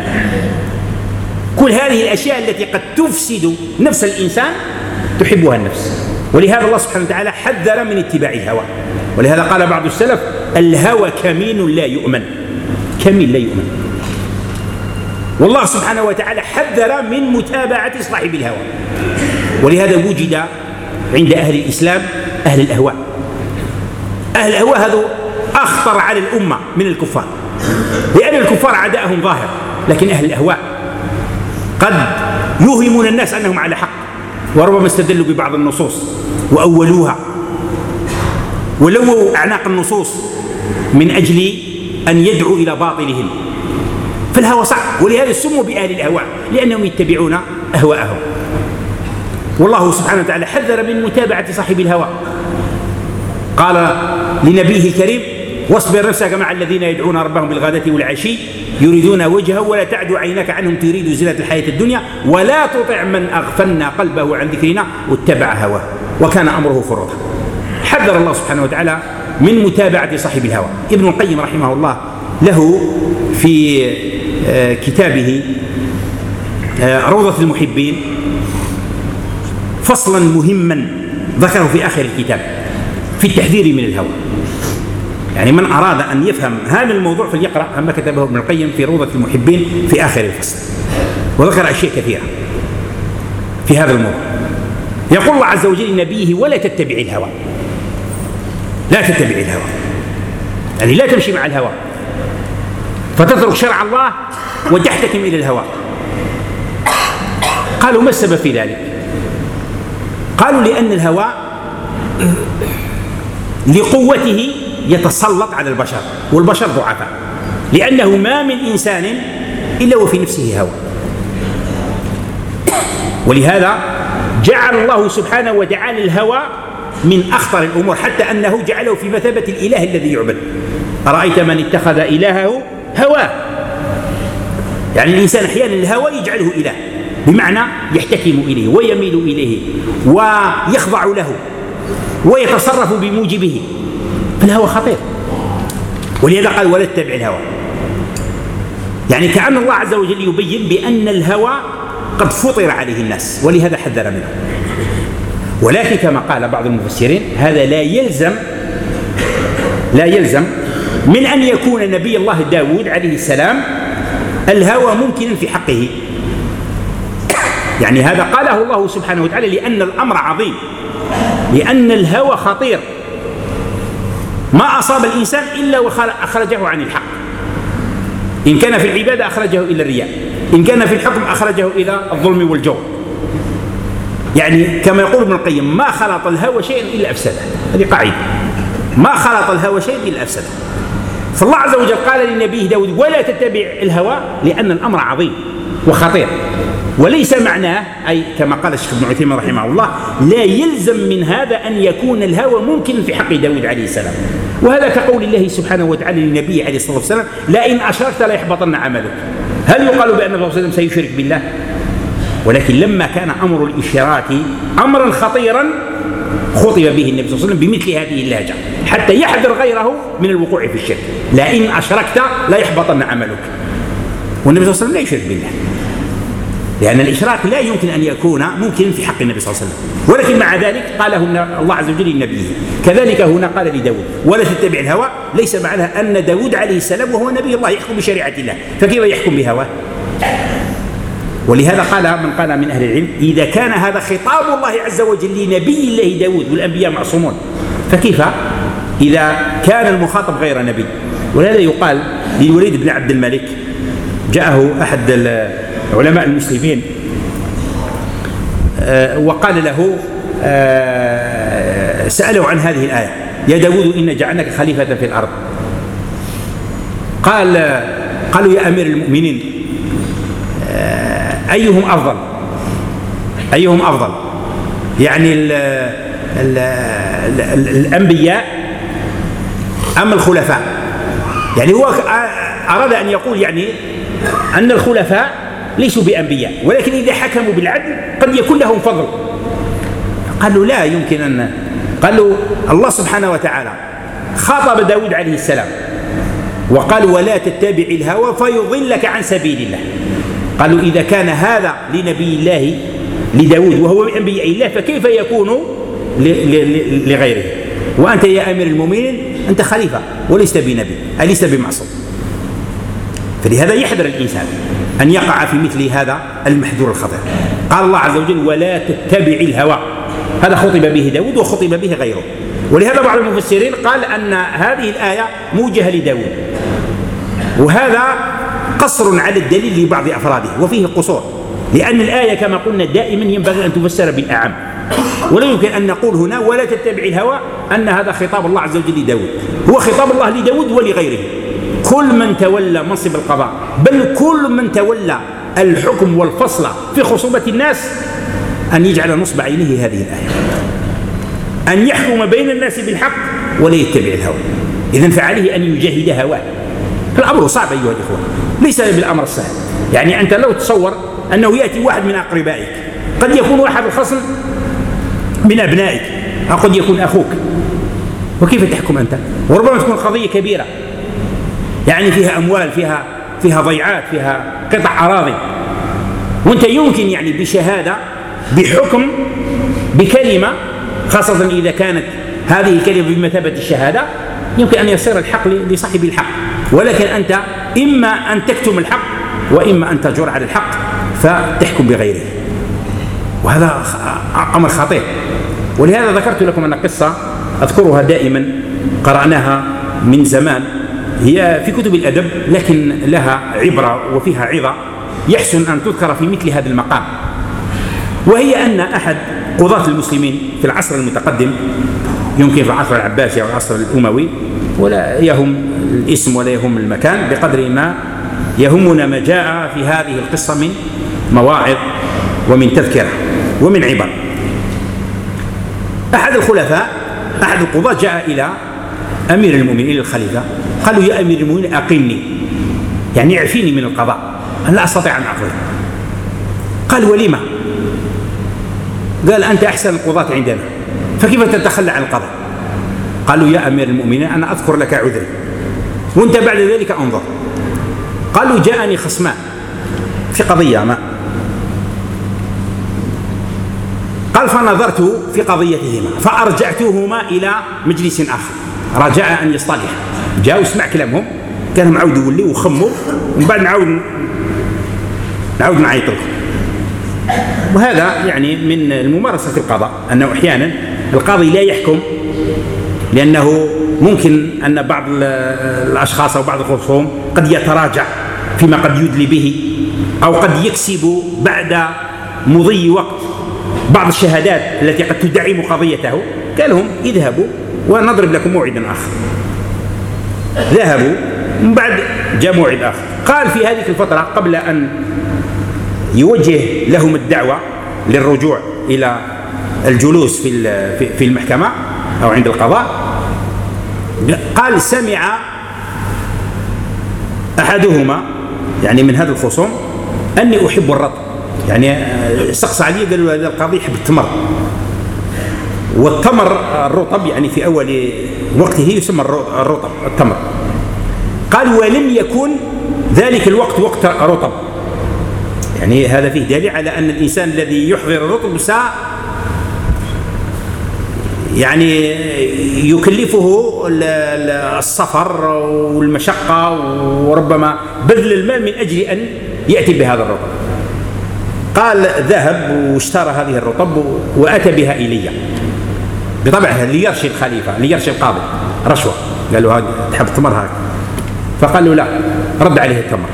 كل هذه الأشياء التي قد تفسد نفس الإنسان تحبها النفس. ولهذا الله سبحانه وتعالى حذر من اتباع الهوى. ولهذا قال بعض السلف: الهوى كمين لا يؤمن. كمين لا يؤمن. والله سبحانه وتعالى حذر من متابعة صاحب الهوى. ولهذا وجد عند أهل الإسلام أهل الأهواء. أهل الأهواء هذا أخطر على الأمة من الكفار، لأن الكفار عداءهم ظاهر، لكن أهل الأهواء قد يوهمون الناس أنهم على حق، وربما استدلوا ببعض النصوص وأولوها ولووا أعناق النصوص من أجل أن يدعوا إلى باطلهم. فالهوى صعب، ولهذا سموا بأهل الأهواء لأنهم يتبعون أهواءهم. والله سبحانه وتعالى حذر من متابعة صاحب الهوى، قال لنبيه الكريم: واصبر نفسك مع الذين يدعون ربهم بالغداة والعشي يريدون وجهه ولا تعد عينك عنهم تريد زينة الحياة الدنيا ولا تطع من أغفلنا قلبه عن ذكرنا واتبع هواه وكان أمره فرطا. حذر الله سبحانه وتعالى من متابعة صاحب الهوى. ابن القيم رحمه الله له في كتابه روضة المحبين فصلا مهما ذكره في آخر الكتاب في التحذير من الهوى. يعني من أراد أن يفهم هذا الموضوع فليقرأ ما كتبه ابن القيم في روضة المحبين في آخر الفصل، وذكر أشياء كثيرة في هذا الموضوع. يقول الله عز وجل لنبيه: ولا تتبع الهوى. لا تتبع الهوى يعني لا تمشي مع الهوى فتترك شرع الله وتحتكم إلى الهوى. قالوا: ما السبب في ذلك؟ قالوا: لأن الهوى لقوته يتسلط على البشر، والبشر ضعفاء، لأنه ما من إنسان إلا وفي نفسه هوى. ولهذا جعل الله سبحانه وتعالى الهوى من أخطر الأمور، حتى أنه جعله في مثابة الإله الذي يعبد. أرأيت من اتخذ إلهه هواه. يعني الإنسان أحيانا الهوى يجعله إله، بمعنى يحتكم إليه ويميل إليه ويخضع له ويتصرف بموجبه، فالهوى خطير. ولهذا قال: ولا تتبع الهوى. يعني كأن الله عز وجل يبين بأن الهوى قد فطر عليه الناس، ولهذا حذر منه. ولكن كما قال بعض المفسرين هذا لا يلزم لا يلزم من أن يكون نبي الله داود عليه السلام الهوى ممكنا في حقه. يعني هذا قاله الله سبحانه وتعالى لأن الأمر عظيم، لأن الهوى خطير، ما أصاب الإنسان إلا وأخرجه عن الحق. إن كان في العبادة أخرجه إلى الرياء، إن كان في الحكم أخرجه إلى الظلم والجور. يعني كما يقول ابن القيم: ما خلط الهوى شيئا إلا أفسده. هذه قاعدة: ما خلط الهوى شيئا إلا أفسده. فالله عز وجل قال لنبيه داود: ولا تتبع الهوى، لأن الأمر عظيم وخطير. وليس معناه أي كما قال الشيخ ابن عثيمين رحمه الله لا يلزم من هذا أن يكون الهوى ممكن في حق داود عليه السلام. وهذا كقول الله سبحانه وتعالى للنبي عليه الصلاة والسلام: لئن أشركت ليحبطن عملك. هل يقال بأن الرسول صلى الله عليه وسلم سيشرك بالله؟ ولكن لما كان أمر الإشراك أمرا خطيرا خطب به النبي صلى الله عليه وسلم بمثل هذه اللهجة حتى يحذر غيره من الوقوع في الشرك. لئن أشركت ليحبطن عملك. والنبي صلى الله عليه وسلم لا يشرك بالله، لأن الإشراك لا يمكن أن يكون ممكن في حق النبي صلى الله عليه وسلم. ولكن مع ذلك قاله الله عز وجل لنبيه. كذلك هنا قال لداود: ولا تتبع الهوى. ليس معناها أن داود عليه السلام وهو نبي الله يحكم بشريعة الله، فكيف يحكم بهواه؟ ولهذا قال من قال من أهل العلم: إذا كان هذا خطاب الله عز وجل لنبي الله داود والأنبياء معصومون، فكيف إذا كان المخاطب غير نبي؟ ولهذا يقال للوليد بن عبد الملك، جاءه أحد علماء المسلمين وقال له، سأله عن هذه الآية: يا داود إن جعلناك خليفة في الأرض. قال قالوا: يا أمير المؤمنين أيهم أفضل أيهم أفضل يعني ال ال ال الأنبياء أم الخلفاء؟ يعني هو أراد أن يقول يعني أن الخلفاء ليسوا بأنبياء، ولكن إذا حكموا بالعدل قد يكون لهم فضل. قالوا: لا يمكن أن قالوا الله سبحانه وتعالى خاطب داود عليه السلام وقال: ولا تتبع الهوى فيضلك عن سبيل الله. قالوا: إذا كان هذا لنبي الله لداود وهو من أنبياء الله، فكيف يكون لغيره؟ وأنت يا أمير المؤمنين أنت خليفة ولست بنبي، أليس بمعصوم. فلهذا يحذر الإنسان أن يقع في مثل هذا المحذور الخطير. قال الله عز وجل ولا تتبع الهوى، هذا خطب به داود وخطب به غيره. ولهذا بعض المفسرين قال أن هذه الآية موجهة لداود، وهذا قصر على الدليل لبعض أفراده وفيه قصور، لأن الآية كما قلنا دائما ينبغي أن تفسر بالأعم، ولا يمكن أن نقول هنا ولا تتبع الهوى أن هذا خطاب الله عز وجل لداود، هو خطاب الله لداود ولغيره، كل من تولى منصب القضاء، بل كل من تولى الحكم والفصل في خصومة الناس أن يجعل نصب عينه هذه الآية، أن يحكم بين الناس بالحق ولا يتبع الهوى. إذن فعليه أن يجاهد هواه. الأمر صعب أيها الإخوة، ليس بالأمر السهل. يعني أنت لو تصور أنه يأتي واحد من أقربائك، قد يكون واحد الخصم من أبنائك أو قد يكون أخوك، وكيف تحكم أنت؟ وربما تكون قضية كبيرة يعني فيها أموال، فيها فيها ضيعات، فيها قطع أراضي، وأنت يمكن يعني بشهادة بحكم بكلمة، خاصة إذا كانت هذه الكلمة بمثابة الشهادة، يمكن أن يصير الحق لصاحب الحق، ولكن أنت إما أن تكتم الحق وإما أن تجور على الحق فتحكم بغيره، وهذا أمر خطير. ولهذا ذكرت لكم أن قصة أذكرها دائما قرأناها من زمان، هي في كتب الأدب لكن لها عبرة وفيها عظة يحسن أن تذكر في مثل هذا المقام. وهي أن أحد قضاة المسلمين في العصر المتقدم، يمكن في العصر العباسي أو العصر الأموي، ولا يهم الاسم ولا يهم المكان بقدر ما يهمنا ما جاء في هذه القصة من مواعظ ومن تذكرة ومن عبر. أحد الخلفاء أحد القضاة جاء إلى أمير المؤمنين إلى الخليفة، قالوا يا أمير المؤمنين أقلني، يعني اعفيني من القضاء، أنا لا أستطيع أن أقضي. قال ولما؟ قال أنت أحسن القضاة عندنا، فكيف تتخلى عن القضاء؟ قالوا يا أمير المؤمنين أنا أذكر لك عذري وأنت بعد ذلك أنظر. قالوا جاءني خصمان في قضية ما، قال فنظرت في قضيتهما فأرجعتهما إلى مجلس آخر، رجاء أن يصطلح، جاءوا اسمع كلامهم، كانوا معاود يولي وخموا، ومن بعد نعاود نعاود نعيط لكم. وهذا يعني من الممارسة في القضاء، أنه أحيانا القاضي لا يحكم لأنه ممكن أن بعض الأشخاص أو بعض الخصوم قد يتراجع فيما قد يدلي به، أو قد يكسب بعد مضي وقت بعض الشهادات التي قد تدعم قضيته. قال لهم اذهبوا ونضرب لكم موعدا آخر. ذهبوا، من بعد جاء موعد آخر. قال في هذه الفترة قبل أن يوجه لهم الدعوة للرجوع إلى الجلوس في في المحكمة أو عند القضاء، قال سمع أحدهما يعني من هذا الخصوم أني أحب الرطب، يعني استقصى عليه قال له هذا القاضي يحب التمر، والتمر الرطب يعني في أول وقته يسمى الرطب التمر. قال ولم يكن ذلك الوقت وقت رطب، يعني هذا فيه دليل على أن الإنسان الذي يحضر الرطب ساعة يعني يكلفه السفر والمشقة وربما بذل المال من أجل أن يأتي بهذا الرطب. قال ذهب واشترى هذه الرطب وأتى بها إلي، بطبعها ليرشي الخليفة ليرشي القاضي رشوة، قال له تحب التمر هذا؟ فقال له لا، رد عليه التمر.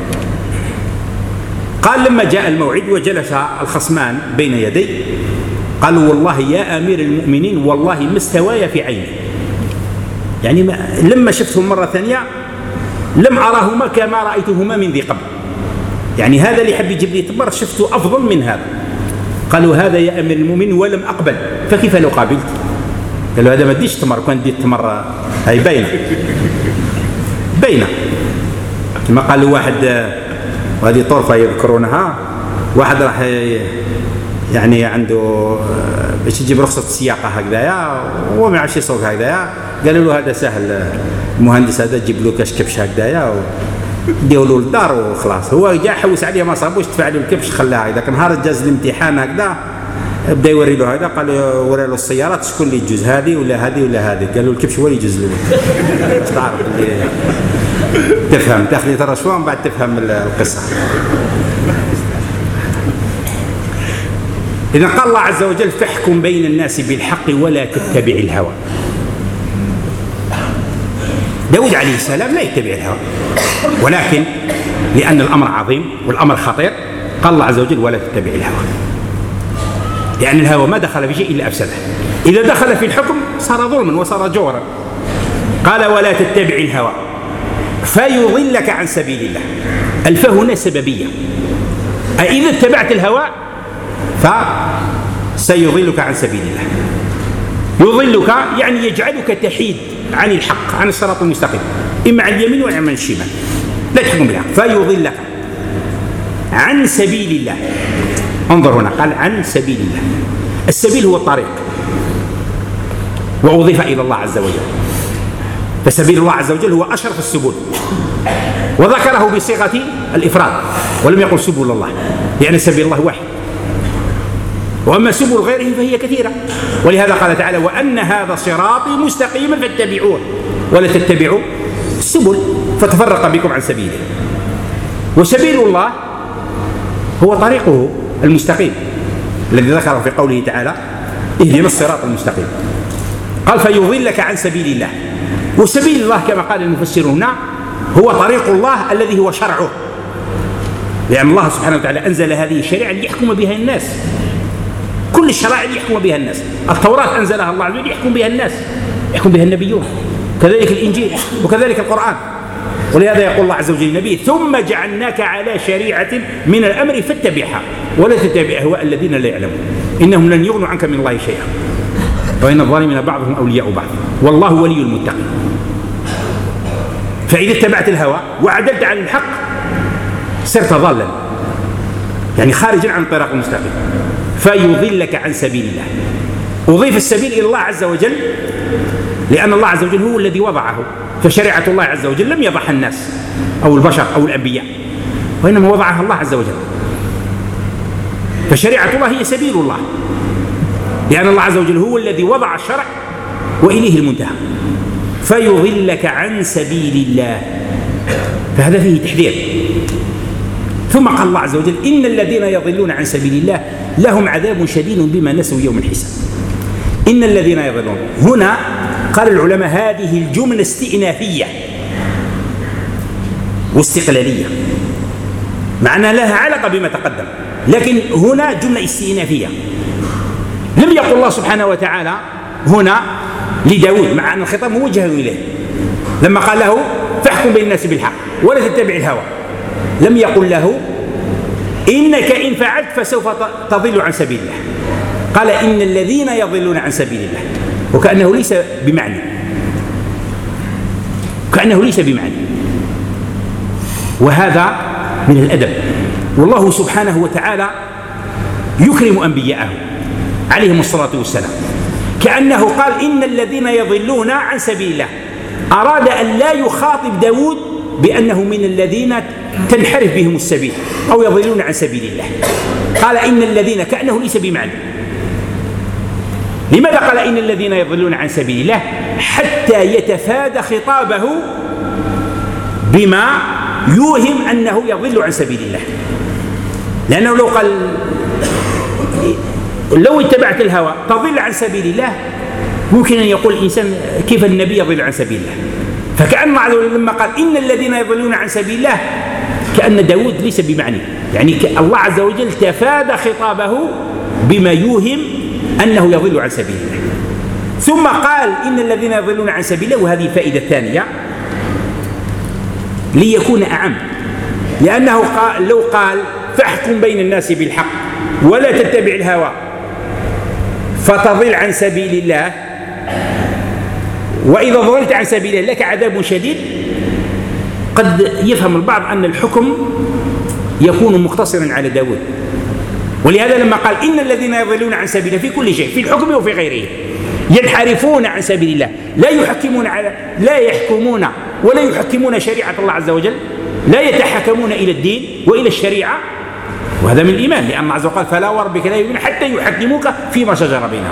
قال لما جاء الموعد وجلس الخصمان بين يدي، قالوا والله يا أمير المؤمنين والله ما استوايا في عيني، يعني لما شفتهم مرة ثانية لم أراهما كما رأيتهما من ذي قبل، يعني هذا اللي حب يجيب لي تمر شفته أفضل من هذا. قالوا هذا يا أمير المؤمنين ولم أقبل، فكيف لو قابلت؟ قالوا هذا ما ديش تمر، كان ديت تمر هاي باينة باينة كما قالوا واحد، وهذه طرفة يذكرونها، واحد راح يعني عنده باش يجيب رخصة السياقة هكذايا وما يعرفش يسوق هكذايا، قالوا له هذا سهل، المهندس هذا تجيب له كاش كبش هكذايا وديو له للدار وخلاص. هو جاء حوس عليه ما صابوش، دفع له الكبش خلاه هكذا. نهار جاز الامتحان هكذا بدا يوري له هذا، قال له ورا له السيارات شكون اللي يجوز هذه ولا هذه ولا هذه، قال له الكبش هو اللي يجوز له. تعرف اللي تفهم تاخذ الرشوه ومن بعد تفهم القصه. إذا قال الله عز وجل فاحكم بين الناس بالحق ولا تتبع الهوى. داود عليه السلام لا يتبع الهوى، ولكن لأن الأمر عظيم والأمر خطير قال الله عز وجل ولا تتبع الهوى، لأن الهوى ما دخل في شيء إلا أفسده. إذا دخل في الحكم صار ظلما وصار جورا. قال ولا تتبع الهوى فيضلك عن سبيل الله. الفاء هنا سببية، أي إذا اتبعت الهوى فسيضلك عن سبيل الله. يضلك يعني يجعلك تحيد عن الحق، عن الصراط المستقيم، إما عن اليمين وإما عن الشمال، لا تحكم بالحق. فيضلك عن سبيل الله. انظر هنا قال عن سبيل الله. السبيل هو الطريق، وأضيف إلى الله عز وجل، فسبيل الله عز وجل هو أشرف السبل، وذكره بصيغة الإفراد ولم يقل سبل الله، لأن سبيل الله واحد، وأما سبل غيره فهي كثيرة. ولهذا قال تعالى وأن هذا صراطي مستقيما فاتبعوه ولا تتبعوا السبل فتفرق بكم عن سبيله. وسبيل الله هو طريقه المستقيم الذي ذكره في قوله تعالى اهدنا الصراط المستقيم. قال فيضلك عن سبيل الله. وسبيل الله كما قال المفسرون هنا هو طريق الله الذي هو شرعه، لأن الله سبحانه وتعالى أنزل هذه الشريعة ليحكم بها الناس. كل الشرائع يحكم بها الناس. التوراة أنزلها الله عز وجل يحكم بها الناس، يحكم بها النبيون، كذلك الإنجيل وكذلك القرآن. ولهذا يقول الله عز وجل للنبي ثم جعلناك على شريعة من الأمر فاتبعها ولا تتبع أهواء الذين لا يعلمون إنهم لن يغنوا عنك من الله شيئا وإن الظالمين بعضهم أولياء بعض والله ولي المتقين. فإذا اتبعت الهوى وعدلت عن الحق صرت ضالا، يعني خارجا عن الطريق المستقيم. فيضلك عن سبيل الله. أضيف السبيل إلى الله عز وجل لأن الله عز وجل هو الذي وضعه، فشريعة الله عز وجل لم يضعها الناس أو البشر أو الأنبياء، وإنما وضعها الله عز وجل. فشريعة الله هي سبيل الله، لأن الله عز وجل هو الذي وضع الشرع وإليه المنتهى. فيضلك عن سبيل الله، فهذا فيه تحذير. ثم قال الله عز وجل إن الذين يضلون عن سبيل الله لهم عذاب شديد بما نسوا يوم الحساب. إن الذين يضلون هنا قال العلماء هذه الجملة استئنافية واستقلالية، معناها لها علاقة بما تقدم، لكن هنا جملة استئنافية. لم يقل الله سبحانه وتعالى هنا لداود مع أن الخطاب موجه إليه لما قال له فاحكم بين الناس بالحق ولا تتبع الهوى، لم يقل له إنك إن فعلت فسوف تضل عن سبيل الله، قال إن الذين يضلون عن سبيل الله، وكأنه ليس بمعنى، كأنه ليس بمعنى. وهذا من الأدب، والله سبحانه وتعالى يكرم أنبياءه عليهم الصلاة والسلام، كأنه قال إن الذين يضلون عن سبيل الله، أراد أن لا يخاطب داود بأنه من الذين تنحرف بهم السبيل أو يضلون عن سبيل الله، قال إن الذين كأنه ليس بمعنى. لماذا قال إن الذين يضلون عن سبيل الله؟ حتى يتفادى خطابه بما يوهم أنه يضل عن سبيل الله، لأنه لو قال لو اتبعت الهوى تضل عن سبيل الله ممكن أن يقول الإنسان كيف النبي يضل عن سبيل الله. فكأن الله عز وجل لما قال إن الذين يضلون عن سبيل الله كأن داود ليس بمعنى، يعني الله عز وجل تفادى خطابه بما يوهم أنه يضل عن سبيل الله. ثم قال إن الذين يضلون عن سبيل الله، وهذه فائدة ثانية ليكون أعم، لأنه قال لو قال فاحكم بين الناس بالحق ولا تتبع الهوى فتضل عن سبيل الله، وإذا ضللت عن سبيل الله لك عذاب شديد، قد يفهم البعض أن الحكم يكون مقتصرا على داود. ولهذا لما قال إن الذين يضلون عن سبيل الله في كل شيء في الحكم وفي غيره ينحرفون عن سبيل الله، لا يحكمون على لا يحكمون ولا يحكمون شريعة الله عز وجل، لا يتحكمون إلى الدين وإلى الشريعة، وهذا من الإيمان، لأن الله عز وجل قال فلا وربك لا يؤمنون حتى يحكموك فيما شجر بينهم،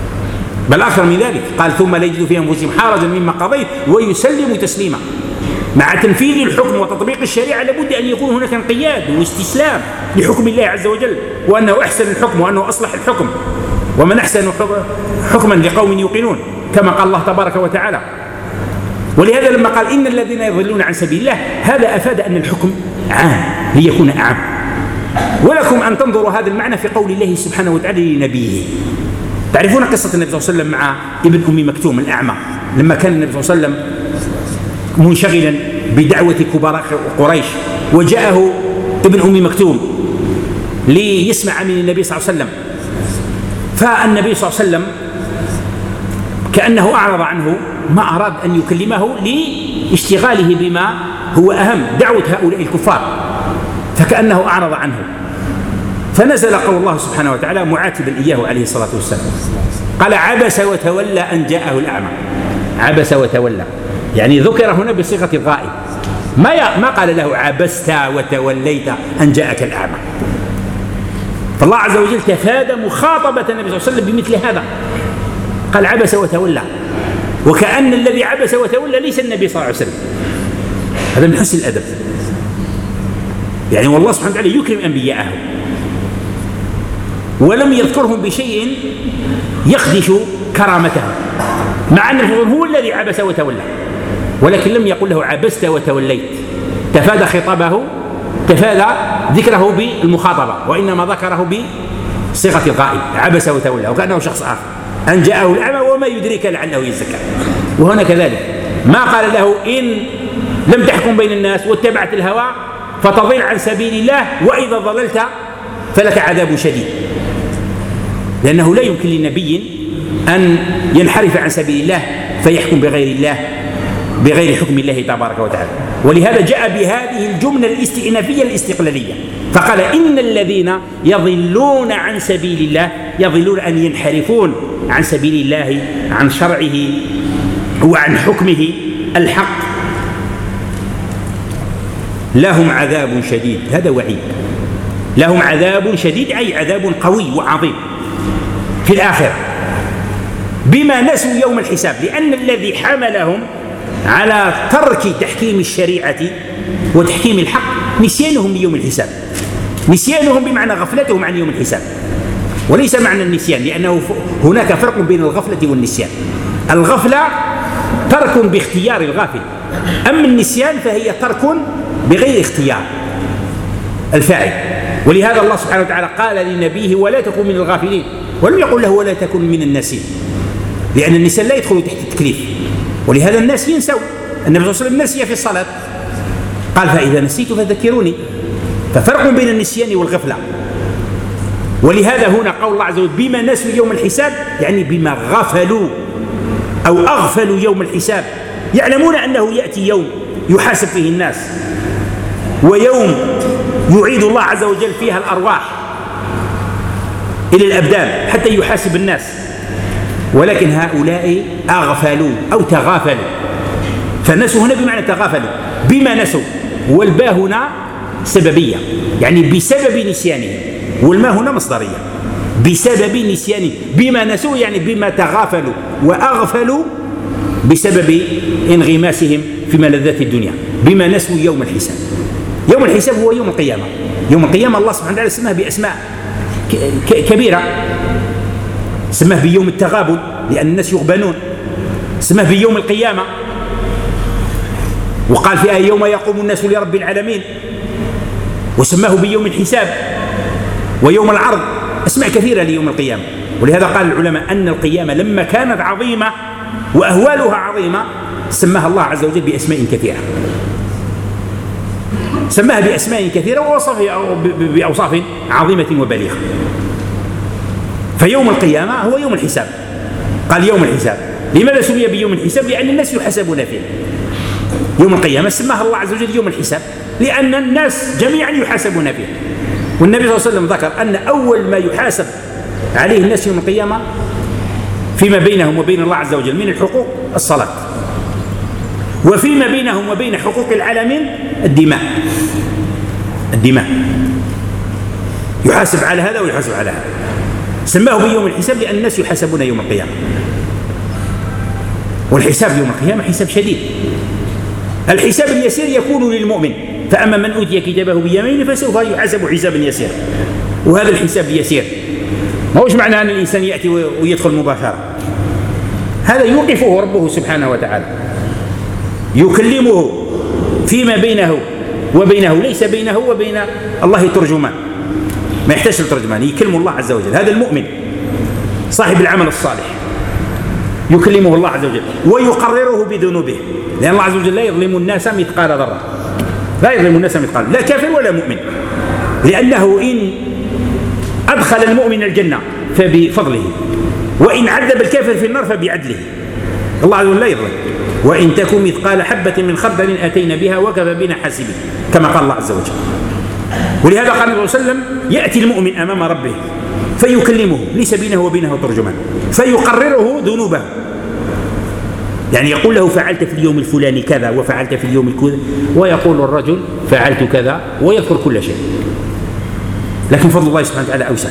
بل أكثر من ذلك قال ثم لا يجدوا في أنفسهم حرجا مما قضيت ويسلموا تسليما. مع تنفيذ الحكم وتطبيق الشريعة لابد أن يكون هناك انقياد واستسلام لحكم الله عز وجل، وأنه أحسن الحكم وأنه أصلح الحكم، ومن أحسن حكما لقوم يوقنون كما قال الله تبارك وتعالى. ولهذا لما قال إن الذين يضلون عن سبيل الله هذا أفاد أن الحكم عام ليكون أعم. ولكم أن تنظروا هذا المعنى في قول الله سبحانه وتعالى لنبيه. تعرفون قصة النبي صلى الله عليه وسلم مع ابن أم مكتوم الأعمى، لما كان النبي صلى الله عليه وسلم منشغلا بدعوة كبراء قريش وجاءه ابن أم مكتوم ليسمع من النبي صلى الله عليه وسلم، فالنبي صلى الله عليه وسلم كأنه أعرض عنه، ما أراد أن يكلمه لاشتغاله بما هو أهم، دعوة هؤلاء الكفار، فكأنه أعرض عنه. فنزل قول الله سبحانه وتعالى معاتبا إياه عليه الصلاة والسلام، قال عبس وتولى أن جاءه الأعمى. عبس وتولى يعني ذكر هنا بصيغة الغائب، ما ما قال له عبست وتوليت أن جاءك الأعمى. فالله عز وجل تفادى مخاطبة النبي صلى الله عليه وسلم بمثل هذا، قال عبس وتولى، وكأن الذي عبس وتولى ليس النبي صلى الله عليه وسلم. هذا من حسن الأدب، يعني والله سبحانه وتعالى يكرم أنبياءه ولم يذكرهم بشيء يخدش كرامتهم، مع أن هو الذي عبس وتولى، ولكن لم يقل له عبست وتوليت، تفادى خطابه، تفادى ذكره بالمخاطبة، وإنما ذكره بصيغة الغائب عبس وتولى، وكأنه شخص آخر. أن جاءه الأعمى وما يدريك لعله يزكى. وهنا كذلك ما قال له إن لم تحكم بين الناس واتبعت الهوى فتضل عن سبيل الله وإذا ضللت فلك عذاب شديد، لأنه لا يمكن لنبي أن ينحرف عن سبيل الله فيحكم بغير الله بغير حكم الله تبارك وتعالى. ولهذا جاء بهذه الجملة الاستئنافية الاستقلالية، فقال إن الذين يضلون عن سبيل الله، يضلون أن ينحرفون عن سبيل الله عن شرعه وعن حكمه الحق، لهم عذاب شديد. هذا وعيد، لهم عذاب شديد أي عذاب قوي وعظيم في الآخرة بما نسوا يوم الحساب، لأن الذي حملهم على ترك تحكيم الشريعة وتحكيم الحق نسيانهم ليوم الحساب، نسيانهم بمعنى غفلتهم عن يوم الحساب، وليس معنى النسيان، لأنه هناك فرق بين الغفلة والنسيان. الغفلة ترك باختيار الغافل، أما النسيان فهي ترك بغير اختيار الفاعل. ولهذا الله سبحانه وتعالى قال لنبيه ولا تكن من الغافلين، ولم يقل له ولا تكن من الناسين، لأن النسيان لا يدخل تحت التكليف، ولهذا الناس ينسوا. النبي صلى الله عليه وسلم نسي في الصلاة، قال فإذا نسيت فذكروني، ففرق بين النسيان والغفلة. ولهذا هنا قول الله عز وجل بما نسوا يوم الحساب، يعني بما غفلوا أو أغفلوا يوم الحساب، يعلمون أنه يأتي يوم يحاسب فيه الناس، ويوم يعيد الله عز وجل فيها الأرواح إلى الأبدان حتى يحاسب الناس، ولكن هؤلاء أغفلوا أو تغافلوا. فنسوا هنا بمعنى تغافلوا بما نسوا، والباء هنا سببية يعني بسبب نسيانهم، والماء هنا مصدرية بسبب نسيانهم، بما نسوا يعني بما تغافلوا وأغفلوا بسبب انغماسهم في ملذات الدنيا، بما نسوا يوم الحساب. يوم الحساب هو يوم القيامة. يوم القيامة الله سبحانه وتعالى سماه بأسماء كبيرة، سماه بيوم التغابن لأن الناس يغبنون، سماه بيوم القيامة، وقال فيها يوم يقوم الناس لرب العالمين، وسماه بيوم الحساب ويوم العرض، أسماء كثيرة ليوم القيامة. ولهذا قال العلماء أن القيامة لما كانت عظيمة وأهوالها عظيمة سماها الله عز وجل بأسماء كثيرة، سماها بأسماء كثيرة ووصفها بأوصاف عظيمة وبليغة. فيوم القيامة هو يوم الحساب، قال يوم الحساب. لماذا سمي بيوم الحساب؟ لأن الناس يحاسبون فيه. يوم القيامة سماها الله عز وجل يوم الحساب لأن الناس جميعا يحاسبون فيه. والنبي صلى الله عليه وسلم ذكر أن أول ما يحاسب عليه الناس يوم القيامة فيما بينهم وبين الله عز وجل من الحقوق الصلاة، وفيما بينهم وبين حقوق العالمين الدماء. الدماء يحاسب على هذا ويحاسب على هذا. سماه بيوم الحساب لأن الناس يحاسبون يوم القيامة، والحساب يوم القيامة حساب شديد، الحساب اليسير يكون للمؤمن، فأما من أوتي كتابه بيمينه فسوف يحاسب حسابا يسيرا. وهذا الحساب اليسير ما هوش معنى أن الإنسان يأتي ويدخل مباشرة، هذا يوقفه ربه سبحانه وتعالى، يكلمه فيما بينه وبينه، ليس بينه وبين الله ترجمان، ما يحتاج الترجمان، يكلم الله عز وجل. هذا المؤمن صاحب العمل الصالح يكلمه الله عز وجل ويقرره بذنوبه، لأن الله عز وجل لا يظلم الناس مثقال ذرة، لا يظلم الناس مثقال، لا كافر ولا مؤمن، لأنه إن أدخل المؤمن الجنة فبفضله، وإن عذب الكافر في النار فبعدله. الله عز وجل لا يظلم. وإن تكن مثقال حبة من خردل أتينا بها وكفى بنا حاسبين، كما قال الله عز وجل. ولهذا قال النبي صلى الله عليه وسلم يأتي المؤمن أمام ربه فيكلمه، ليس بينه وبينه ترجمان، فيقرره ذنوبه، يعني يقول له فعلت في اليوم الفلاني كذا وفعلت في اليوم الكذا، ويقول الرجل فعلت كذا ويذكر كل شيء. لكن فضل الله سبحانه وتعالى أوسع،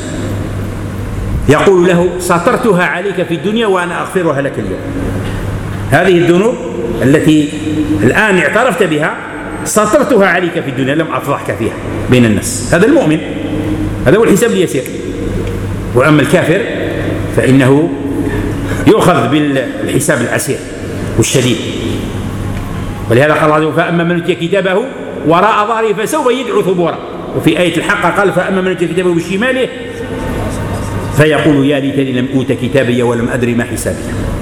يقول له سترتها عليك في الدنيا وأنا أغفرها لك اليوم. هذه الذنوب التي الآن اعترفت بها سترتها عليك في الدنيا، لم أفضحك فيها بين الناس. هذا المؤمن، هذا هو الحساب اليسير. وأما الكافر فإنه يؤخذ بالحساب العسير والشديد. ولهذا قال الله عز وجل فأما من أوتي كتابه وراء ظهره فسوف يدعو ثبورا. وفي آية الحق قال فأما من أوتي كتابه بشماله فيقول يا ليتني لم أوت كتابي ولم أدري ما حسابي.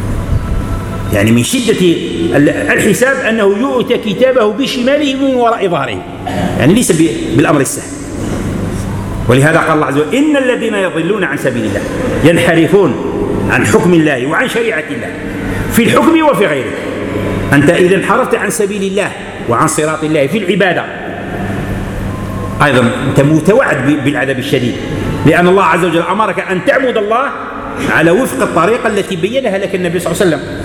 يعني من شدة الحساب أنه يؤتى كتابه بشماله من وراء ظهره، يعني ليس بالأمر السهل. ولهذا قال الله عز وجل إن الذين يضلون عن سبيل الله ينحرفون عن حكم الله وعن شريعة الله في الحكم وفي غيره. أنت إذا انحرفت عن سبيل الله وعن صراط الله في العبادة أيضا أنت متوعد بالعذاب الشديد، لأن الله عز وجل أمرك أن تعبد الله على وفق الطريقة التي بينها لك النبي صلى الله عليه وسلم.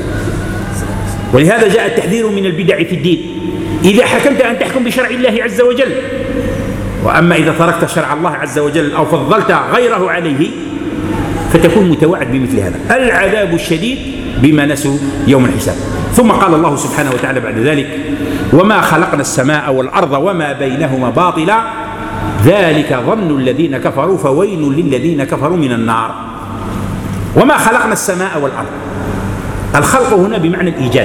ولهذا جاء التحذير من البدع في الدين. إذا حكمت أن تحكم بشرع الله عز وجل، وأما إذا تركت شرع الله عز وجل أو فضلت غيره عليه فتكون متوعد بمثل هذا العذاب الشديد بما نسوا يوم الحساب. ثم قال الله سبحانه وتعالى بعد ذلك وما خلقنا السماء والأرض وما بينهما باطلا ذلك ظن الذين كفروا فويل للذين كفروا من النار. وما خلقنا السماء والأرض، الخلق هنا بمعنى الإيجاد،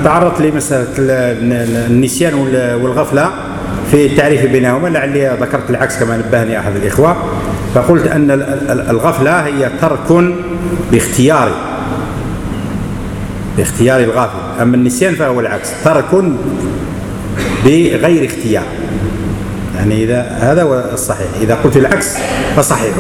تعرضت لمسألة النسيان والغفلة في التعريف بينهما، لعلي ذكرت العكس كما نبهني أحد الإخوة، فقلت أن الغفلة هي ترك باختيار باختيار الغافل، أما النسيان فهو العكس، ترك بغير اختيار. يعني إذا هذا هو الصحيح، إذا قلت العكس فصحيحه.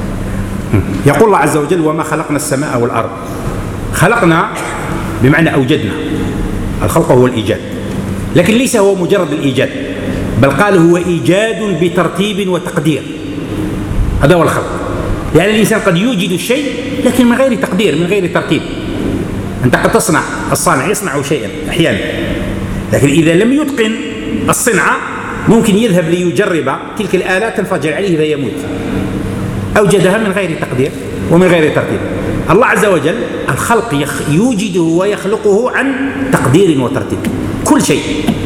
يقول الله عز وجل: وما خلقنا السماء والأرض. خلقنا بمعنى أوجدنا، الخلق هو الإيجاد، لكن ليس هو مجرد الإيجاد، بل قال هو إيجاد بترتيب وتقدير. هذا هو الخلق. يعني الإنسان قد يوجد الشيء لكن من غير تقدير، من غير ترتيب. أنت قد تصنع، الصانع يصنع شيئا أحيانا، لكن إذا لم يتقن الصنعة ممكن يذهب ليجرب تلك الآلة تنفجر عليه فيموت. أوجدها من غير تقدير ومن غير ترتيب. الله عز وجل الخلق يوجده ويخلقه عن تقدير وترتيب، كل شيء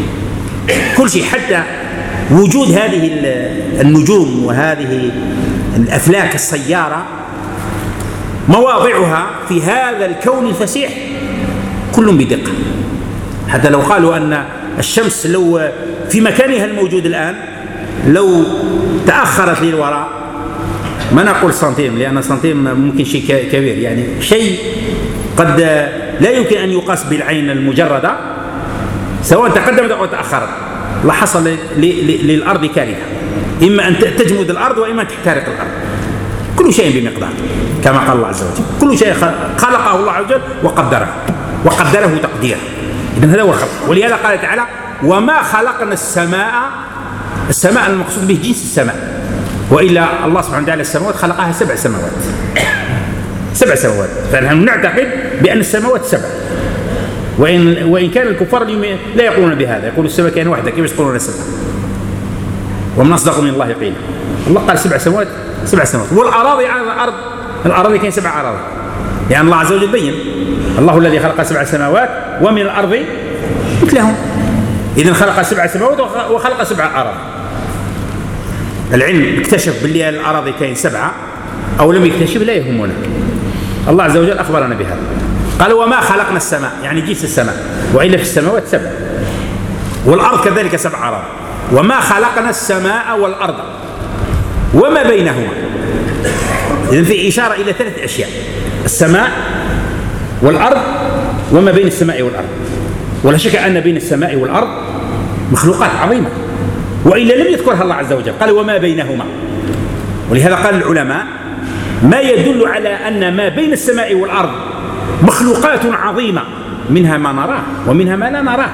كل شيء حتى وجود هذه النجوم وهذه الأفلاك السيارة مواضعها في هذا الكون الفسيح كل بدقة. حتى لو قالوا أن الشمس لو في مكانها الموجود الآن لو تأخرت للوراء، ما نقول سنتيم لأن سنتيم ممكن شيء كبير، يعني شيء قد لا يمكن أن يقاس بالعين المجردة، سواء تقدمت أو تأخرت، لحصل للأرض كارثة، إما أن تجمد الأرض وإما أن تحترق الأرض. كل شيء بمقدار كما قال الله عز وجل، كل شيء خلقه الله عز وجل وقدره وقدره تقديرا. إذن هذا هو الخلق. ولهذا قال تعالى: وما خلقنا السماء. السماء المقصود به جنس السماء، وإلا الله سبحانه وتعالى السماوات خلقها سبع سماوات سبع سماوات فنحن نعتقد بأن السماوات سبع، وإن, وإن كان الكفار لا يقولون بهذا، يقولون السماء كائن واحدة، كيف يقولون سبع؟ ومن أصدق من الله قيلا. الله قال سبع سماوات سبع سماوات. والأراضي على الأرض، الأراضي كاين سبع أراضي، لأن يعني الله عز وجل بين: الله الذي خلق سبع سماوات ومن الأرض مثلهم. إذن خلق سبع سماوات وخلق سبع أراضي. العلم اكتشف باللي الأراضي كاين سبعة أو لم يكتشف لا يهمنا، الله عز وجل أخبرنا بهذا. قال: وما خلقنا السماء، يعني جنس السماء، وإلا في السماوات سبع، والأرض كذلك سبع أراضي. وما خلقنا السماء والأرض وما بينهما. إذن في إشارة إلى ثلاث أشياء: السماء والأرض وما بين السماء والأرض. ولا شك أن بين السماء والأرض مخلوقات عظيمة، وإلا لم يذكرها الله عز وجل، قال: وما بينهما. ولهذا قال العلماء: ما يدل على أن ما بين السماء والأرض مخلوقات عظيمة، منها ما نراه ومنها ما لا نراه،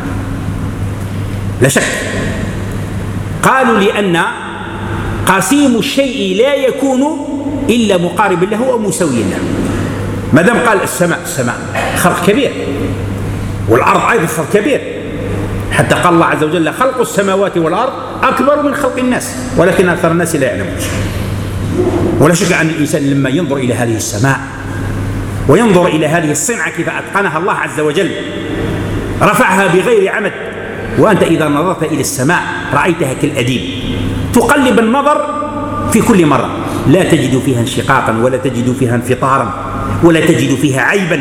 لا شك. قالوا: لأن قاسيم الشيء لا يكون إلا مقاربا له أو مسويا له. ما دام قال السماء، السماء خلق كبير، والأرض أيضا خلق كبير، حتى قال الله عز وجل: خلق السماوات والأرض أكبر من خلق الناس ولكن أكثر الناس لا يعلمون. ولا شك أن الإنسان لما ينظر إلى هذه السماء وينظر إلى هذه الصنعة كيف أتقنها الله عز وجل، رفعها بغير عمد. وأنت إذا نظرت إلى السماء رأيتها كالأديب، تقلب النظر في كل مرة، لا تجد فيها انشقاقا ولا تجد فيها انفطارا ولا تجد فيها عيبا،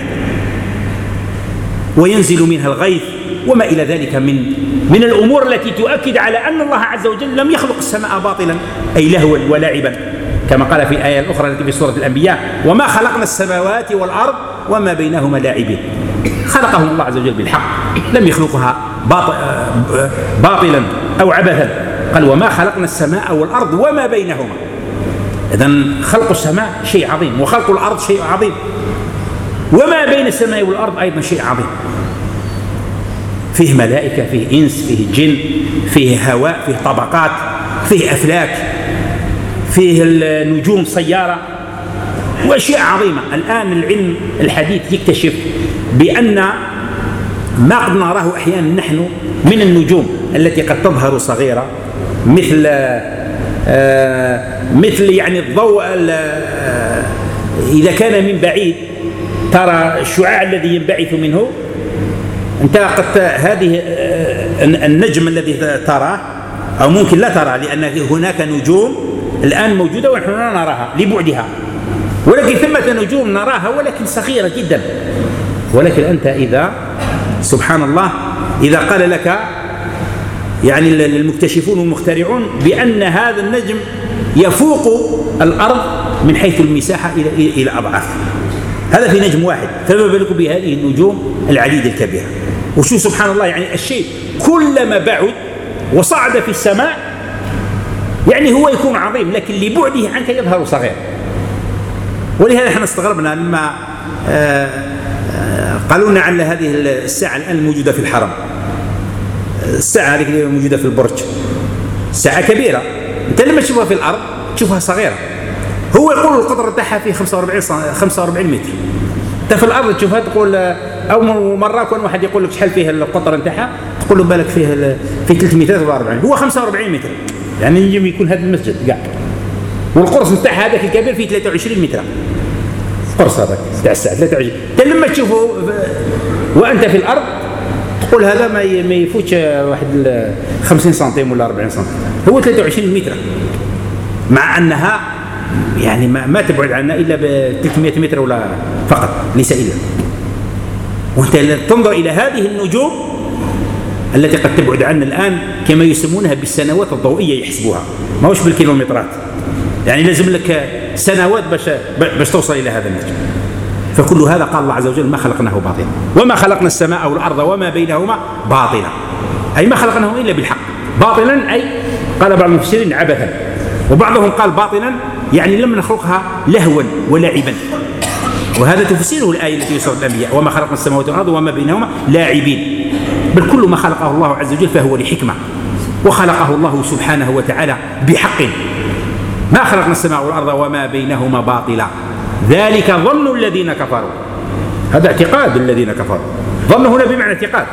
وينزل منها الغيث وما إلى ذلك من من الأمور التي تؤكد على أن الله عز وجل لم يخلق السماء باطلا أي لهوا ولاعبا، كما قال في الآية الأخرى التي في سورة الأنبياء: وما خلقنا السماوات والأرض وما بينهما لاعبين. خلقهم الله عز وجل بالحق، لم يخلقها باطلا أو عبثا. قال: وما خلقنا السماء والأرض وما بينهما. إذن خلق السماء شيء عظيم، وخلق الأرض شيء عظيم، وما بين السماء والأرض أيضا شيء عظيم. فيه ملائكة، فيه إنس، فيه جن، فيه هواء، فيه طبقات، فيه أفلاك، فيه النجوم سيارة، وأشياء عظيمة. الآن العلم الحديث يكتشف بأن ما قد نراه أحيانا نحن من النجوم التي قد تظهر صغيرة، مثل آه مثل يعني الضوء آه إذا كان من بعيد ترى الشعاع الذي ينبعث منه، أنت قد هذه النجم الذي تراه أو ممكن لا ترى، لأن هناك نجوم الآن موجودة ونحن لا نراها لبعدها، ولكن ثمة نجوم نراها ولكن صغيرة جدا. ولكن أنت إذا سبحان الله إذا قال لك يعني المكتشفون والمخترعون بأن هذا النجم يفوق الأرض من حيث المساحة إلى إلى أضعاف، هذا في نجم واحد، فما بالك بهذه النجوم العديدة الكبيرة. وشو سبحان الله، يعني الشيء كلما بعد وصعد في السماء يعني هو يكون عظيم، لكن لبعده عنك يظهر صغير. ولهذا احنا استغربنا لما قالوا لنا عن هذه الساعة الآن الموجودة في الحرم، الساعة هذه اللي موجودة في البرج، ساعة كبيرة، انت لما تشوفها في الأرض تشوفها صغيرة. هو يقول القطر تاعها في خمسة وأربعين متر، انت في الأرض تشوفها تقول، أو مرة كان واحد يقول لك شحال فيه القطر نتاعها، تقول له بالك فيه في ثلاثمائة وأربعين، هو خمسة وأربعين متر، يعني ينجم يكون هذا المسجد قاع. والقرص نتاعها هذاك الكبير فيه ثلاثة وعشرين متر، قرص هذاك تاع الساعة ثلاثة وعشرين. انت لما تشوفه وأنت في الأرض تقول هذا ما ما يفوتش واحد خمسين سنتيم ولا أربعين سنتيم، هو ثلاثة وعشرين متر، مع أنها يعني ما, ما تبعد عنا إلا ب ثلاثمائة متر ولا فقط، ليس إلا. وأنت تنظر إلى هذه النجوم التي قد تبعد عنا الآن كما يسمونها بالسنوات الضوئية، يحسبوها ما هوش بالكيلومترات، يعني لازم لك سنوات باش باش توصل إلى هذا النجم. فكل هذا قال الله عز وجل ما خلقناه باطلا، وما خلقنا السماء والأرض وما بينهما باطلا، أي ما خلقناه إلا بالحق. باطلا أي قال بعض المفسرين عبثا، وبعضهم قال باطلا يعني لم نخلقها لهوا ولعبا، وهذا تفسيره الآية التي في سورة الأنبياء، وما خلقنا السماوات والأرض وما بينهما لاعبين، بل كل ما خلقه الله عز وجل فهو لحكمة، وخلقه الله سبحانه وتعالى بحق. ما خلقنا السماء والأرض وما بينهما باطلا، ذلك ظن الذين كفروا، هذا اعتقاد الذين كفروا، ظن هنا بمعنى اعتقاد،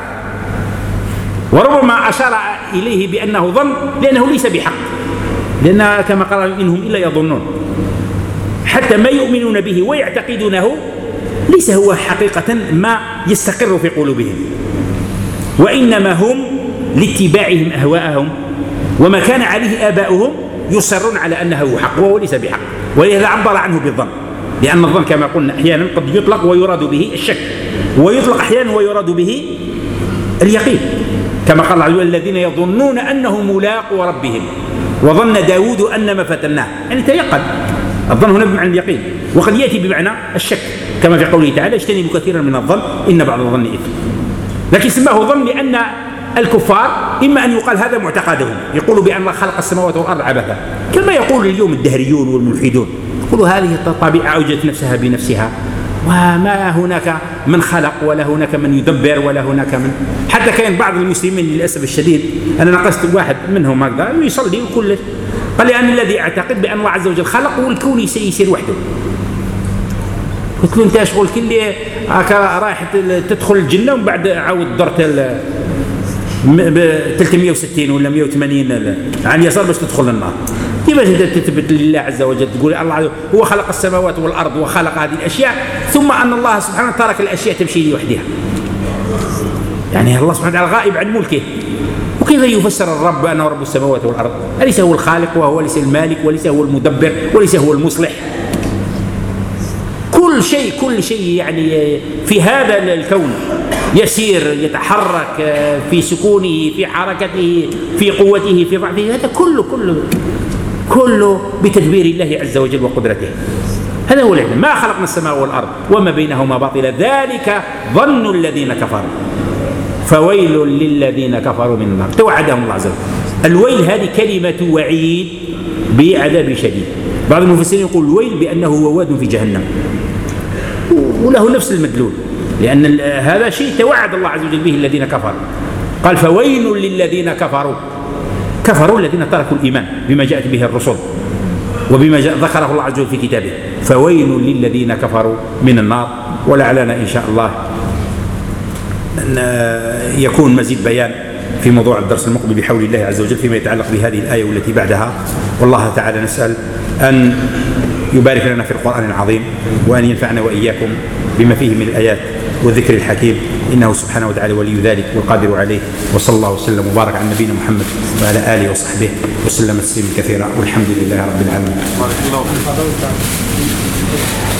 وربما أشار إليه بأنه ظن لأنه ليس بحق، لأن كما قال إنهم إلا يظنون، حتى ما يؤمنون به ويعتقدونه ليس هو حقيقة ما يستقر في قلوبهم، وإنما هم لاتباعهم أهواءهم وما كان عليه آباؤهم يصرون على أنه حق وهو ليس بحق. ولهذا عبر عنه بالظن، لأن الظن كما قلنا أحيانا قد يطلق ويراد به الشك، ويطلق أحيانا ويراد به اليقين، كما قال الله عز وجل الذين يظنون أنهم ملاقوا ربهم وظن داود أنما فتناه، يعني تيقن. الظن هنا بمعنى اليقين، وقد يأتي بمعنى الشك كما في قوله تعالى اجتنبوا كثيرا من الظن إن بعض الظن إثم. لكن سماه ظن لأن الكفار إما أن يقال هذا معتقدهم، يقولوا بأن الله خلق السماوات والأرض عبثا، كما يقول اليوم الدهريون والملحدون، يقولوا هذه الطبيعة أوجدت نفسها بنفسها، وما هناك من خلق ولا هناك من يدبر ولا هناك من. حتى كان بعض المسلمين للأسف الشديد، أنا ناقشت واحد منهم هكذا يصلي وكل، قال لي أنا الذي أعتقد بأن الله عز وجل خلق والكون يسير وحده. قلت له أنت شغل كل رايح تدخل الجنة ومن بعد عاود درت ب ثلاثمائة وستين ولا مائة وثمانين عن اليسار باش تدخل النار. كيفاش انت تثبت لله عز وجل تقول الله عز وجل هو خلق السماوات والارض وخلق هذه الاشياء، ثم ان الله سبحانه ترك الاشياء تمشي لوحدها؟ يعني الله سبحانه وتعالى غائب عن ملكه، وكيف يفسر الرب بانه رب السماوات والارض؟ اليس هو الخالق وهو ليس المالك وليس هو المدبر وليس هو المصلح؟ كل شيء كل شيء يعني في هذا الكون يسير يتحرك في سكونه في حركته في قوته في ضعفه، هذا كله كله كله بتدبير الله عز وجل وقدرته. هذا هو العلم. ما خلقنا السماء والأرض وما بينهما باطلا ذلك ظن الذين كفروا فويل للذين كفروا من النار. توعدهم الله عز وجل. الويل هذه كلمة وعيد بعذاب شديد. بعض المفسرين يقول الويل بأنه هو واد في جهنم، وله نفس المدلول، لأن هذا شيء توعد الله عز وجل به الذين كفروا. قال فويل للذين كفروا، كفروا الذين تركوا الإيمان بما جاءت به الرسل وبما ذكره الله عز وجل في كتابه. فويل للذين كفروا من النار. ولعلنا إن شاء الله أن يكون مزيد بيان في موضوع الدرس المقبل بحول الله عز وجل فيما يتعلق بهذه الآية والتي بعدها. والله تعالى نسأل أن يبارك لنا في القرآن العظيم، وأن ينفعنا وإياكم بما فيه من الآيات والذكر الحكيم، إنه سبحانه وتعالى ولي ذلك والقادر عليه. وصلى الله وسلم وبارك على نبينا محمد وعلى آله وصحبه وسلم تسليما كثيرا، والحمد لله رب العالمين.